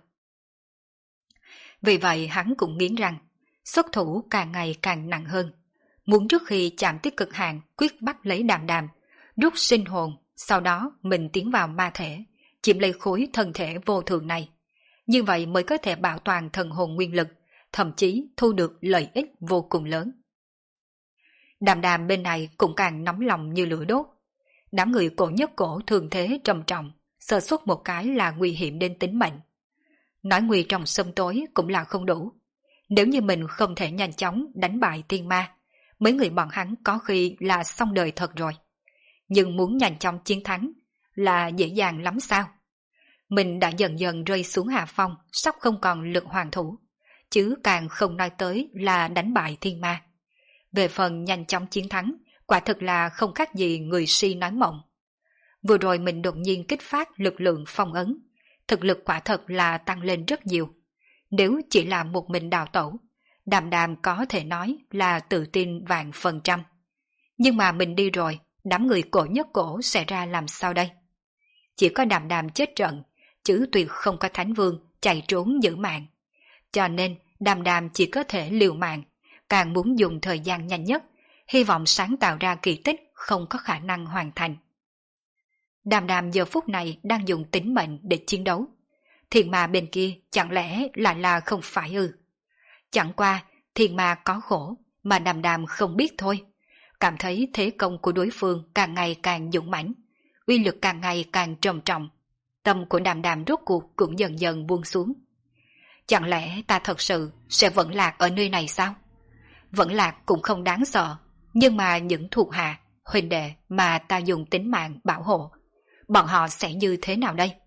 S1: Vì vậy hắn cũng nghiến răng, xuất thủ càng ngày càng nặng hơn. Muốn trước khi chạm tới cực hạn quyết bắt lấy Đàm Đàm, rút sinh hồn, sau đó mình tiến vào ma thể, chiếm lấy khối thân thể vô thường này. Như vậy mới có thể bảo toàn thần hồn nguyên lực, thậm chí thu được lợi ích vô cùng lớn. Đàm Đàm bên này cũng càng nóng lòng như lửa đốt. Đám người cổ nhất cổ thường thế trầm trọng, sơ suất một cái là nguy hiểm đến tính mệnh. Nói nguy trong sớm tối cũng là không đủ. Nếu như mình không thể nhanh chóng đánh bại thiên ma, mấy người bọn hắn có khi là xong đời thật rồi. Nhưng muốn nhanh chóng chiến thắng là dễ dàng lắm sao? Mình đã dần dần rơi xuống hạ phong, sắp không còn lực hoàn thủ, chứ càng không nói tới là đánh bại thiên ma. Về phần nhanh chóng chiến thắng, quả thực là không khác gì người si nói mộng. Vừa rồi mình đột nhiên kích phát lực lượng phong ấn, thực lực quả thật là tăng lên rất nhiều. Nếu chỉ là một mình đào tẩu, Đàm Đàm có thể nói là tự tin vạn phần trăm. Nhưng mà mình đi rồi, đám người cổ nhất cổ sẽ ra làm sao đây? Chỉ có Đàm Đàm chết trận, chứ tuyệt không có Thánh Vương chạy trốn giữ mạng. Cho nên Đàm Đàm chỉ có thể liều mạng, càng muốn dùng thời gian nhanh nhất, hy vọng sáng tạo ra kỳ tích không có khả năng hoàn thành. Đàm Đàm giờ phút này đang dùng tính mệnh để chiến đấu. Thiên ma bên kia chẳng lẽ là là không phải ư? Chẳng qua thiên ma có khổ mà Đàm Đàm không biết thôi. Cảm thấy thế công của đối phương càng ngày càng dũng mãnh, uy lực càng ngày càng trầm trọng. Tâm của Đàm Đàm rốt cuộc cũng dần dần buông xuống. Chẳng lẽ ta thật sự sẽ vẫn lạc ở nơi này sao? Vẫn lạc cũng không đáng sợ, nhưng mà những thuộc hạ, huynh đệ mà ta dùng tính mạng bảo hộ, bọn họ sẽ như thế nào đây?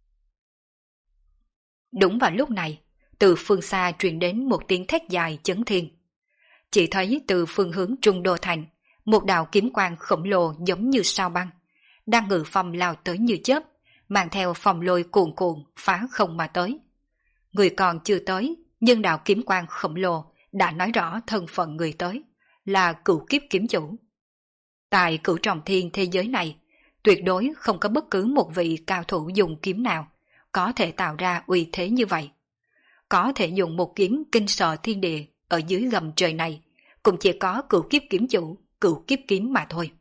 S1: Đúng vào lúc này, từ phương xa truyền đến một tiếng thét dài chấn thiên. Chỉ thấy từ phương hướng Trung Đô Thành, một đạo kiếm quang khổng lồ giống như sao băng, đang ngự phong lao tới như chớp, mang theo phong lôi cuồn cuộn phá không mà tới. Người còn chưa tới, nhưng đạo kiếm quang khổng lồ đã nói rõ thân phận người tới, là cửu kiếp kiếm chủ. Tại cửu trọng thiên thế giới này, tuyệt đối không có bất cứ một vị cao thủ dùng kiếm nào có thể tạo ra uy thế như vậy. Có thể dùng một kiếm kinh sợ thiên địa ở dưới gầm trời này, cũng chỉ có cửu kiếp kiếm chủ, cửu kiếp kiếm mà thôi.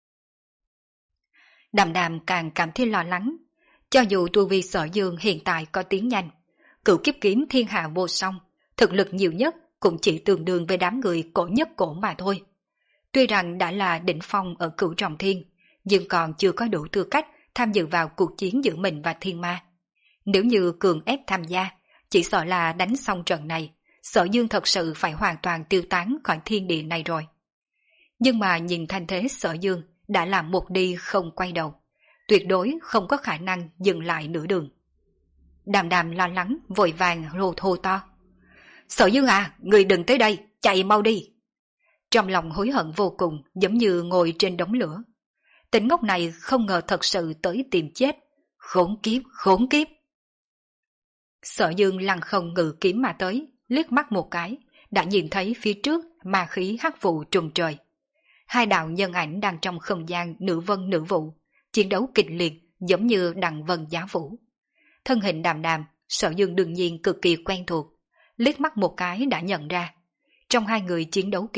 S1: Đàm Đàm càng cảm thấy lo lắng, cho dù tu vi Sở Dương hiện tại có tiến nhanh, cửu kiếp kiếm thiên hạ vô song, thực lực nhiều nhất cũng chỉ tương đương với đám người cổ nhất cổ mà thôi. Tuy rằng đã là đỉnh phong ở cửu trọng thiên, nhưng còn chưa có đủ tư cách tham dự vào cuộc chiến giữa mình và thiên ma. Nếu như cường ép tham gia, chỉ sợ là đánh xong trận này, Sở Dương thật sự phải hoàn toàn tiêu tán khỏi thiên địa này rồi. Nhưng mà nhìn thanh thế Sở Dương đã làm một đi không quay đầu, tuyệt đối không có khả năng dừng lại nửa đường. Đàm Đàm lo lắng vội vàng hô hô to: Sở Dương à, người đừng tới đây, chạy mau đi. Trong lòng hối hận vô cùng, giống như ngồi trên đống lửa. Tên ngốc này không ngờ thật sự tới tìm chết. Khốn kiếp, khốn kiếp. Sở Dương lăng không ngự kiếm mà tới, liếc mắt một cái, đã nhìn thấy phía trước ma khí hắc vụ trùng trời. Hai đạo nhân ảnh đang trong không gian nữ vân nữ vụ, chiến đấu kịch liệt giống như đằng vân giá vũ. Thân hình Đàm Đàm, Sở Dương đương nhiên cực kỳ quen thuộc, liếc mắt một cái đã nhận ra. Trong hai người chiến đấu kia,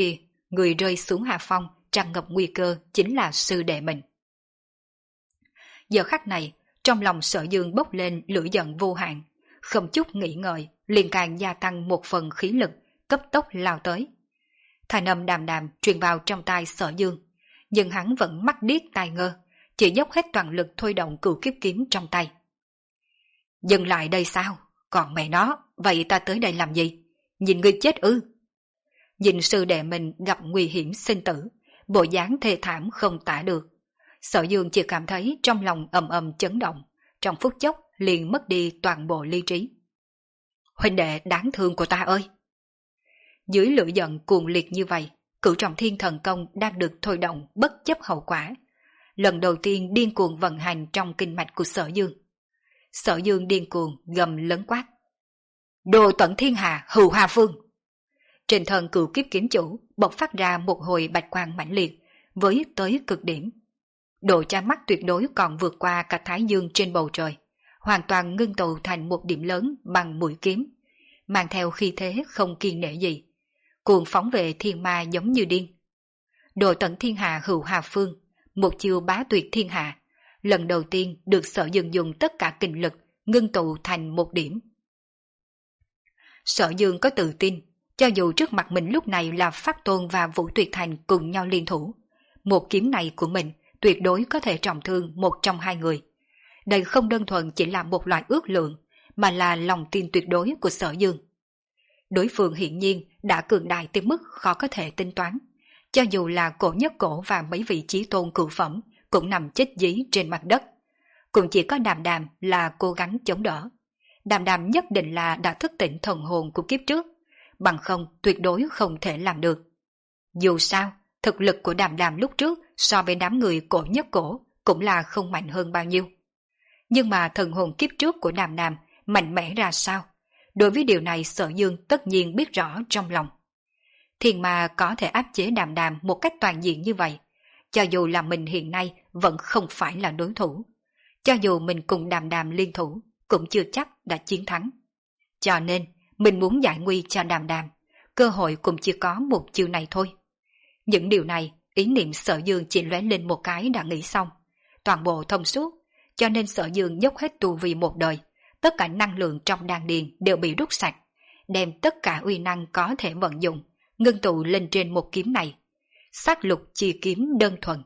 S1: người rơi xuống hạ phong, tràn ngập nguy cơ chính là sư đệ mình. Giờ khắc này, trong lòng Sở Dương bốc lên lửa giận vô hạn, không chút nghĩ ngợi, liền càng gia tăng một phần khí lực, cấp tốc lao tới. Thanh âm đàm đàm truyền vào trong tai Sở Dương, nhưng hắn vẫn mắt điếc tai ngơ, chỉ dốc hết toàn lực thôi động cửu kiếp kiếm trong tay. Dừng lại đây sao? Còn mẹ nó, vậy ta tới đây làm gì? Nhìn ngươi chết ư? Nhìn sư đệ mình gặp nguy hiểm sinh tử, bộ dáng thê thảm không tả được. Sở Dương chỉ cảm thấy trong lòng ầm ầm chấn động, trong phút chốc liền mất đi toàn bộ lý trí. Huynh đệ đáng thương của ta ơi! Dưới lửa giận cuồng liệt như vậy, cửu trọng thiên thần công đang được thôi động bất chấp hậu quả. Lần đầu tiên điên cuồng vận hành trong kinh mạch của Sở Dương. Sở Dương điên cuồng gầm lớn quát. Đồ tận thiên hạ hữu hà phương! Trên thân cửu kiếp kiếm chủ bộc phát ra một hồi bạch quang mãnh liệt, với tới cực điểm. Độ cha mắt tuyệt đối còn vượt qua cả thái dương trên bầu trời, hoàn toàn ngưng tụ thành một điểm lớn bằng mũi kiếm, mang theo khí thế không kiêng nể gì, cuồng phóng về thiên ma giống như điên. Đồ tận thiên hạ hữu hà phương, một chiêu bá tuyệt thiên hạ, lần đầu tiên được Sở Dương dùng tất cả kinh lực ngưng tụ thành một điểm. Sở Dương có tự tin, cho dù trước mặt mình lúc này là Pháp Tôn và Vũ Tuyệt Thành cùng nhau liên thủ, một kiếm này của mình tuyệt đối có thể trọng thương một trong hai người. Đây không đơn thuần chỉ là một loại ước lượng, mà là lòng tin tuyệt đối của Sở Dương. Đối phương hiển nhiên đã cường đại tới mức khó có thể tính toán. Cho dù là Cổ Nhất Cổ và mấy vị chí tôn cửu phẩm cũng nằm chết dí trên mặt đất. Cũng chỉ có Đàm Đàm là cố gắng chống đỡ. Đàm Đàm nhất định là đã thức tỉnh thần hồn của kiếp trước, bằng không tuyệt đối không thể làm được. Dù sao, thực lực của Đàm Đàm lúc trước so với đám người Cổ Nhất Cổ cũng là không mạnh hơn bao nhiêu. Nhưng mà thần hồn kiếp trước của Đàm Đàm mạnh mẽ ra sao? Đối với điều này Sở Dương tất nhiên biết rõ trong lòng. Thiên ma có thể áp chế Đàm Đàm một cách toàn diện như vậy, cho dù là mình hiện nay vẫn không phải là đối thủ. Cho dù mình cùng Đàm Đàm liên thủ, cũng chưa chắc đã chiến thắng. Cho nên, mình muốn giải nguy cho Đàm Đàm, cơ hội cũng chỉ có một chiêu này thôi. Những điều này, ý niệm Sở Dương chỉ lóe lên một cái đã nghĩ xong. Toàn bộ thông suốt, cho nên Sở Dương dốc hết tu vi một đời, tất cả năng lượng trong đan điền đều bị rút sạch, đem tất cả uy năng có thể vận dụng, ngưng tụ lên trên một kiếm này. Sát lục chi kiếm đơn thuần.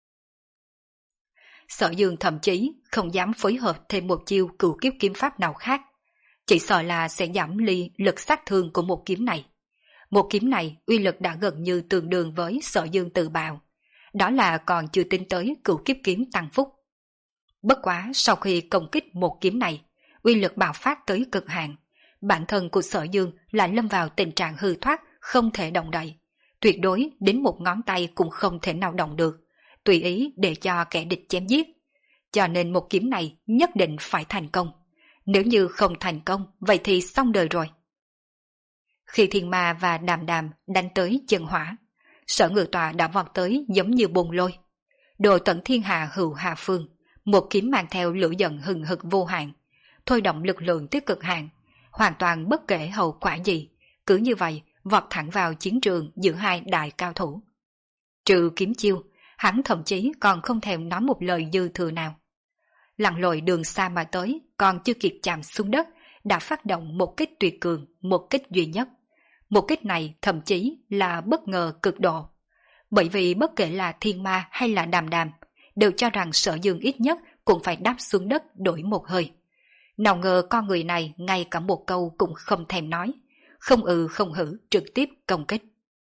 S1: Sở Dương thậm chí không dám phối hợp thêm một chiêu cửu kiếp kiếm pháp nào khác, chỉ sợ là sẽ giảm ly lực sát thương của một kiếm này. Một kiếm này uy lực đã gần như tương đương với Sở Dương tự bào, đó là còn chưa tính tới cửu kiếp kiếm tăng phúc. Bất quá sau khi công kích một kiếm này, uy lực bạo phát tới cực hạn, bản thân của Sở Dương lại lâm vào tình trạng hư thoát, không thể động đậy, tuyệt đối đến một ngón tay cũng không thể nào động được, tùy ý để cho kẻ địch chém giết. Cho nên một kiếm này nhất định phải thành công, nếu như không thành công vậy thì xong đời rồi. Khi Thiên Ma và Đàm Đàm đánh tới chân hỏa, Sở Ngự Tọa đã vọt tới giống như bùng lôi. Đồ tận thiên hạ hữu hà phương, một kiếm mang theo lửa giận hừng hực vô hạn, thôi động lực lượng tới cực hạn, hoàn toàn bất kể hậu quả gì, cứ như vậy vọt thẳng vào chiến trường giữa hai đại cao thủ. Trừ kiếm chiêu, hắn thậm chí còn không thèm nói một lời dư thừa nào. Lặn lội đường xa mà tới, còn chưa kịp chạm xuống đất, đã phát động một kích tuyệt cường, một kích duy nhất. Một kích này thậm chí là bất ngờ cực độ. Bởi vì bất kể là Thiên Ma hay là Đàm Đàm, đều cho rằng Sở Dương ít nhất cũng phải đáp xuống đất đổi một hơi. Nào ngờ con người này ngay cả một câu cũng không thèm nói, không ừ không hử trực tiếp công kích.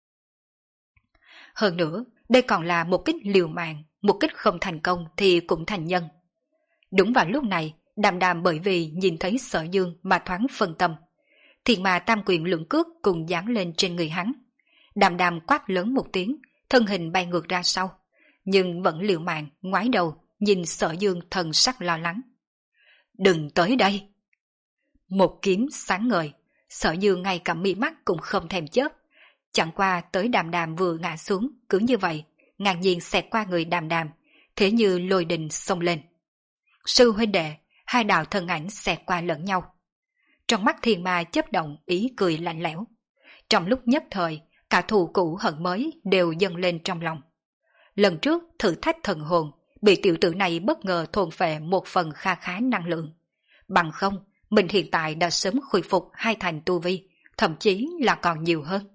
S1: Hơn nữa, đây còn là một kích liều mạng, một kích không thành công thì cũng thành nhân. Đúng vào lúc này, Đàm Đàm bởi vì nhìn thấy Sở Dương mà thoáng phân tâm. Thiên Ma tam quyền lượng cước cùng giáng lên trên người hắn. Đàm Đàm quát lớn một tiếng, thân hình bay ngược ra sau, nhưng vẫn liều mạng ngoái đầu nhìn Sở Dương thần sắc lo lắng. Đừng tới đây! Một kiếm sáng ngời, Sở Dương ngay cả mí mắt cũng không thèm chớp, chẳng qua tới Đàm Đàm vừa ngã xuống, cứ như vậy, ngang nhiên xẹt qua người Đàm Đàm, thế như lôi đình xông lên. Sư huynh đệ, hai đạo thân ảnh xẹt qua lẫn nhau. Trong mắt Thiên Ma chớp động ý cười lạnh lẽo. Trong lúc nhất thời, cả thù cũ hận mới đều dâng lên trong lòng. Lần trước thử thách thần hồn, bị tiểu tử này bất ngờ thôn phệ một phần kha khá năng lượng. Bằng không, mình hiện tại đã sớm khôi phục hai thành tu vi, thậm chí là còn nhiều hơn.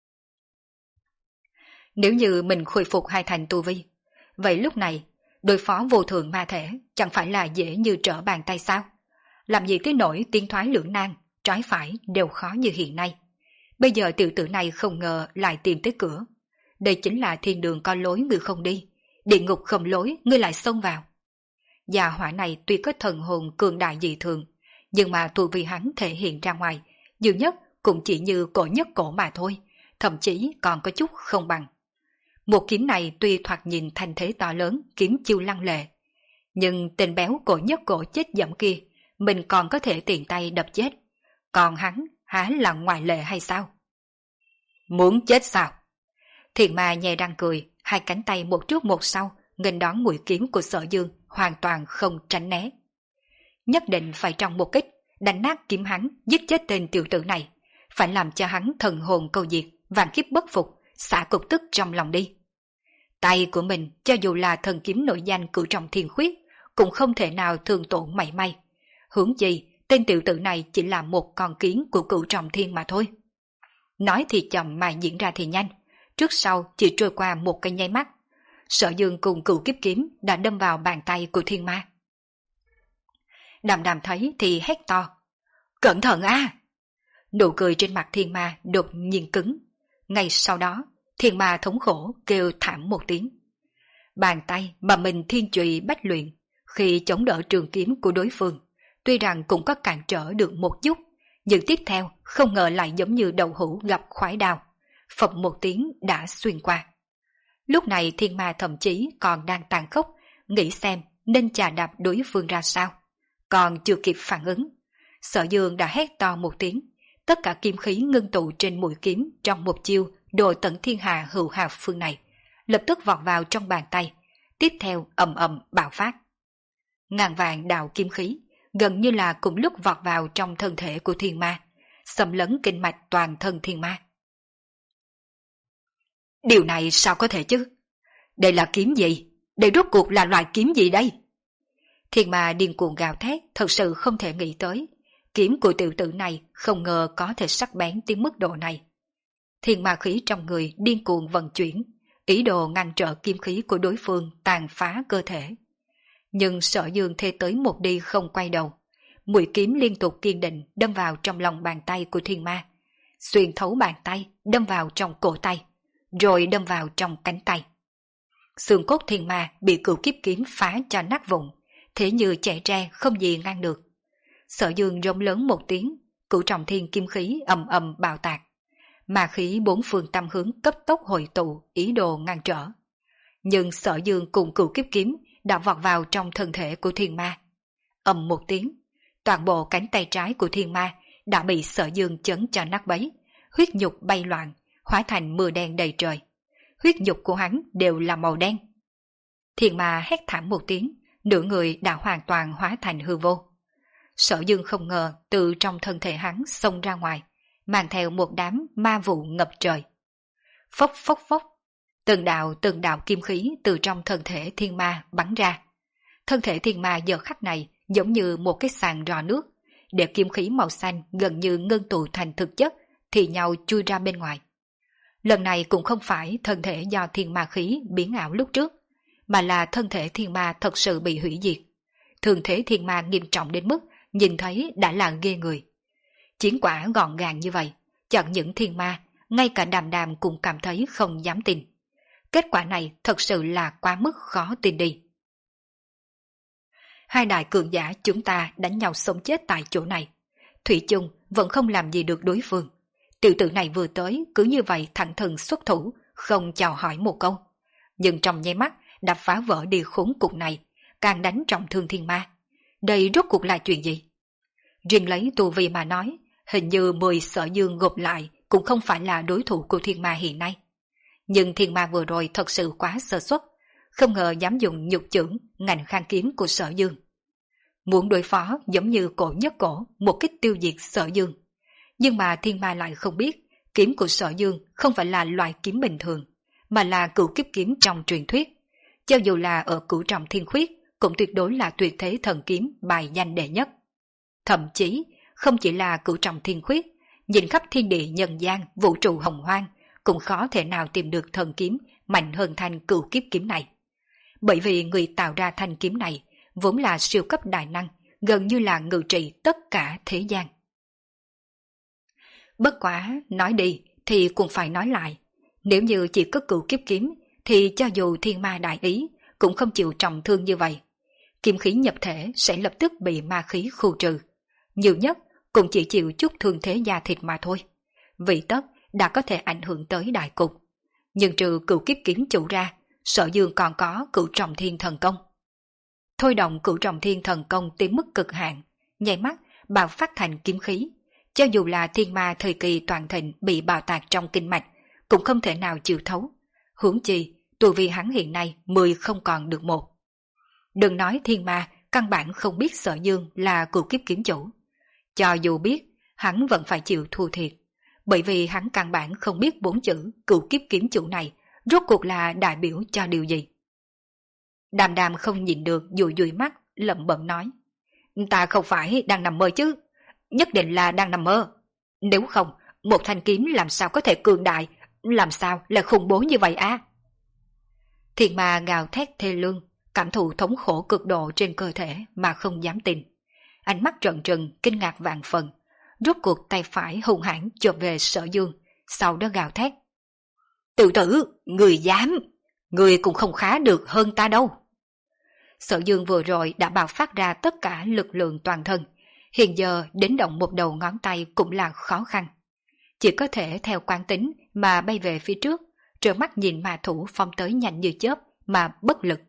S1: Nếu như mình khôi phục hai thành tu vi, vậy lúc này, đối phó vô thượng ma thể chẳng phải là dễ như trở bàn tay sao? Làm gì tới nỗi tiến thoái lưỡng nan, trái phải đều khó như hiện nay. Bây giờ tiểu tử này không ngờ lại tìm tới cửa. Đây chính là thiên đường có lối người không đi, địa ngục không lối người lại xông vào. Gia hỏa này tuy có thần hồn cường đại dị thường, nhưng mà tu vi hắn thể hiện ra ngoài, nhiều nhất cũng chỉ như cổ nhất cổ mà thôi, thậm chí còn có chút không bằng. Một kiếm này tuy thoạt nhìn thành thế to lớn, kiếm chiêu lăng lệ, nhưng tên béo cổ nhất cổ chết dẫm kia, mình còn có thể tiện tay đập chết. Còn hắn, há là ngoại lệ hay sao? Muốn chết sao? Thiền ma nhè răng cười, hai cánh tay một trước một sau, nghênh đón mũi kiếm của Sở Dương, hoàn toàn không tránh né. Nhất định phải trong một kích, đánh nát kiếm hắn, giết chết tên tiểu tử này, phải làm cho hắn thần hồn câu diệt, vạn kiếp bất phục, xả cục tức trong lòng đi. Tay của mình, cho dù là thần kiếm nổi danh cửu trọng thiên khuyết, cũng không thể nào thương tổn mảy may. Huống chi, tên tiểu tử này chỉ là một con kiến của cửu trọng thiên mà thôi. Nói thì chậm mà diễn ra thì nhanh, trước sau chỉ trôi qua một cái nháy mắt. Sở Dương cùng cửu kiếp kiếm đã đâm vào bàn tay của thiên ma. Đàm Đàm thấy thì hét to. Cẩn thận a! À! Nụ cười trên mặt thiên ma đột nhiên cứng. Ngay sau đó, thiên ma thống khổ kêu thảm một tiếng. Bàn tay mà mình thiên trụy bách luyện, khi chống đỡ trường kiếm của đối phương, tuy rằng cũng có cản trở được một chút, nhưng tiếp theo không ngờ lại giống như đầu hũ gặp khoái đao, phập một tiếng đã xuyên qua. Lúc này thiên ma thậm chí còn đang tàn khốc, nghĩ xem nên chà đạp đối phương ra sao. Còn chưa kịp phản ứng, Sở Dương đã hét to một tiếng, tất cả kim khí ngưng tụ trên mũi kiếm trong một chiêu đồ tận thiên hà hữu hà phương này, lập tức vọt vào trong bàn tay, tiếp theo ầm ầm bạo phát. Ngàn vạn đạo kim khí gần như là cùng lúc vọt vào trong thân thể của thiên ma, xâm lấn kinh mạch toàn thân thiên ma. Điều này sao có thể chứ? Đây là kiếm gì? Đây rốt cuộc là loại kiếm gì đây? Thiên ma điên cuồng gào thét, thật sự không thể nghĩ tới. Kiếm của tiểu tử này không ngờ có thể sắc bén tới mức độ này. Thiên ma khí trong người điên cuồng vận chuyển, ý đồ ngăn trở kim khí của đối phương tàn phá cơ thể. Nhưng Sở Dương thê tới một đi không quay đầu. Mũi kiếm liên tục kiên định đâm vào trong lòng bàn tay của thiên ma, xuyên thấu bàn tay, đâm vào trong cổ tay, rồi đâm vào trong cánh tay. Xương cốt thiên ma bị cửu kiếp kiếm phá cho nát vụn, thế như chẻ tre không gì ngăn được. Sở Dương rống lớn một tiếng, cửu trọng thiên kim khí ầm ầm bạo tạc, mà khí bốn phương tám hướng cấp tốc hội tụ, ý đồ ngăn trở. Nhưng Sở Dương cùng cửu kiếp kiếm đã vọt vào trong thân thể của thiên ma. Ầm một tiếng, toàn bộ cánh tay trái của thiên ma đã bị Sở Dương chấn cho nát bấy, huyết nhục bay loạn, hóa thành mưa đen đầy trời. Huyết nhục của hắn đều là màu đen. Thiên ma hét thảm một tiếng, nửa người đã hoàn toàn hóa thành hư vô. Sở Dương không ngờ từ trong thân thể hắn xông ra ngoài, mang theo một đám ma vụ ngập trời. Phốc phốc phốc, từng đạo từng đạo kim khí từ trong thân thể thiên ma bắn ra. Thân thể thiên ma giờ khắc này giống như một cái sàn rò nước, để kim khí màu xanh gần như ngưng tụ thành thực chất thì nhau chui ra bên ngoài. Lần này cũng không phải thân thể do thiên ma khí biến ảo lúc trước, mà là thân thể thiên ma thật sự bị hủy diệt. Thường thế thiên ma nghiêm trọng đến mức nhìn thấy đã là ghê người. Chiến quả gọn gàng như vậy, chẳng những thiên ma, ngay cả Đàm Đàm cũng cảm thấy không dám tin. Kết quả này thật sự là quá mức khó tin đi. Hai đại cường giả chúng ta đánh nhau sống chết tại chỗ này. Thủy chung vẫn không làm gì được đối phương. Tiểu tử này vừa tới cứ như vậy thẳng thừng xuất thủ, không chào hỏi một câu. Nhưng trong nháy mắt đã phá vỡ đi khốn cục này, càng đánh trọng thương thiên ma. Đây rốt cuộc là chuyện gì? Riêng lấy tu vi mà nói, hình như mười Sở Dương gộp lại cũng không phải là đối thủ của thiên ma hiện nay. Nhưng thiên ma vừa rồi thật sự quá sơ suất, không ngờ dám dùng nhục chưởng ngành khang kiếm của Sở Dương. Muốn đối phó giống như cổ nhất cổ, một kích tiêu diệt Sở Dương. Nhưng mà thiên ma lại không biết, kiếm của Sở Dương không phải là loại kiếm bình thường, mà là cửu kiếp kiếm trong truyền thuyết. Cho dù là ở cửu trọng thiên khuyết, cũng tuyệt đối là tuyệt thế thần kiếm bài danh đệ nhất. Thậm chí, không chỉ là cửu trọng thiên khuyết, nhìn khắp thiên địa nhân gian, vũ trụ hồng hoang, cũng khó thể nào tìm được thần kiếm mạnh hơn thanh cửu kiếp kiếm này. Bởi vì người tạo ra thanh kiếm này vốn là siêu cấp đại năng, gần như là ngự trị tất cả thế gian. Bất quá, nói đi thì cũng phải nói lại. Nếu như chỉ có cửu kiếp kiếm, thì cho dù thiên ma đại ý, cũng không chịu trọng thương như vậy. Kiếm khí nhập thể sẽ lập tức bị ma khí khu trừ. Nhiều nhất cũng chỉ chịu chút thương thế da thịt mà thôi. Vì tất đã có thể ảnh hưởng tới đại cục. Nhưng trừ cửu kiếp kiếm chủ ra, Sở Dương còn có cửu trọng thiên thần công. Thôi động cửu trọng thiên thần công tiến mức cực hạn, nháy mắt bạo phát thành kiếm khí. Cho dù là thiên ma thời kỳ toàn thịnh bị bào tạc trong kinh mạch, cũng không thể nào chịu thấu. Huống chi, tu vi hắn hiện nay mười không còn được một. Đừng nói thiên ma, căn bản không biết Sở Dương là cửu kiếp kiếm chủ. Cho dù biết, hắn vẫn phải chịu thua thiệt. Bởi vì hắn căn bản không biết bốn chữ cửu kiếp kiếm chủ này rốt cuộc là đại biểu cho điều gì. Đàm Đàm không nhìn được, dụi dụi mắt, lẩm bẩm nói. Ta không phải đang nằm mơ chứ, nhất định là đang nằm mơ. Nếu không, một thanh kiếm làm sao có thể cường đại, làm sao lại khủng bố như vậy á? Thiên ma gào thét thê lương, cảm thụ thống khổ cực độ trên cơ thể mà không dám tin. Ánh mắt trợn trừng, kinh ngạc vạn phần. Rốt cuộc tay phải hung hãn chộp về Sở Dương, sau đó gào thét. Tiểu tử, người dám, người cũng không khá được hơn ta đâu. Sở Dương vừa rồi đã bạo phát ra tất cả lực lượng toàn thân, hiện giờ đến động một đầu ngón tay cũng là khó khăn. Chỉ có thể theo quán tính mà bay về phía trước, trợn mắt nhìn ma thủ phong tới nhanh như chớp mà bất lực.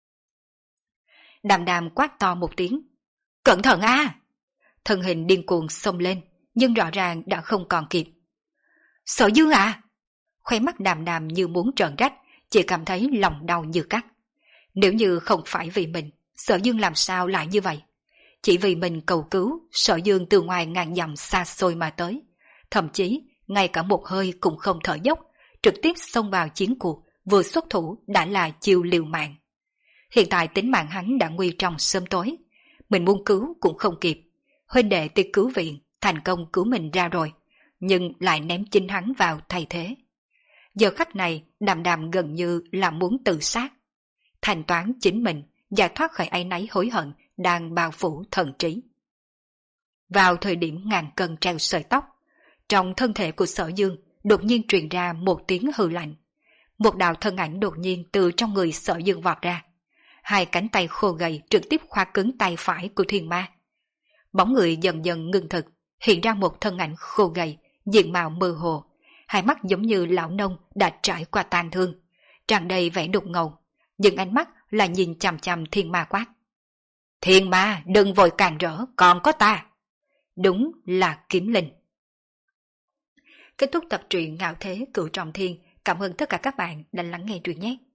S1: Đàm Đàm quát to một tiếng. Cẩn thận a! Thân hình điên cuồng xông lên, nhưng rõ ràng đã không còn kịp. Sở Dương à! Khóe mắt Đàm Đàm như muốn trợn rách, chỉ cảm thấy lòng đau như cắt. Nếu như không phải vì mình, Sở Dương làm sao lại như vậy? Chỉ vì mình cầu cứu, Sở Dương từ ngoài ngàn dặm xa xôi mà tới. Thậm chí, ngay cả một hơi cũng không thở dốc, trực tiếp xông vào chiến cuộc, vừa xuất thủ đã là chiêu liều mạng. Hiện tại tính mạng hắn đã nguy trong sớm tối. Mình muốn cứu cũng không kịp. Huynh đệ tới cứu viện, thành công cứu mình ra rồi, nhưng lại ném chính hắn vào thay thế. Giờ khắc này, Đàm Đàm gần như là muốn tự sát. Thanh toán chính mình, giải thoát khỏi áy náy hối hận đang bao phủ thần trí. Vào thời điểm ngàn cân treo sợi tóc, trong thân thể của Sở Dương đột nhiên truyền ra một tiếng hư lạnh. Một đạo thân ảnh đột nhiên từ trong người Sở Dương vọt ra. Hai cánh tay khô gầy trực tiếp khoa cứng tay phải của thiên ma. Bóng người dần dần ngưng thực, hiện ra một thân ảnh khô gầy, diện mạo mơ hồ, hai mắt giống như lão nông đã trải qua tàn thương, tràn đầy vẻ đục ngầu, nhưng ánh mắt là nhìn chằm chằm thiên ma quát. Thiên ma, đừng vội càn rỡ, còn có ta. Đúng là Kiếm Linh. Kết thúc tập truyện Ngạo Thế Cửu Trọng Thiên. Cảm ơn tất cả các bạn đã lắng nghe truyện nhé.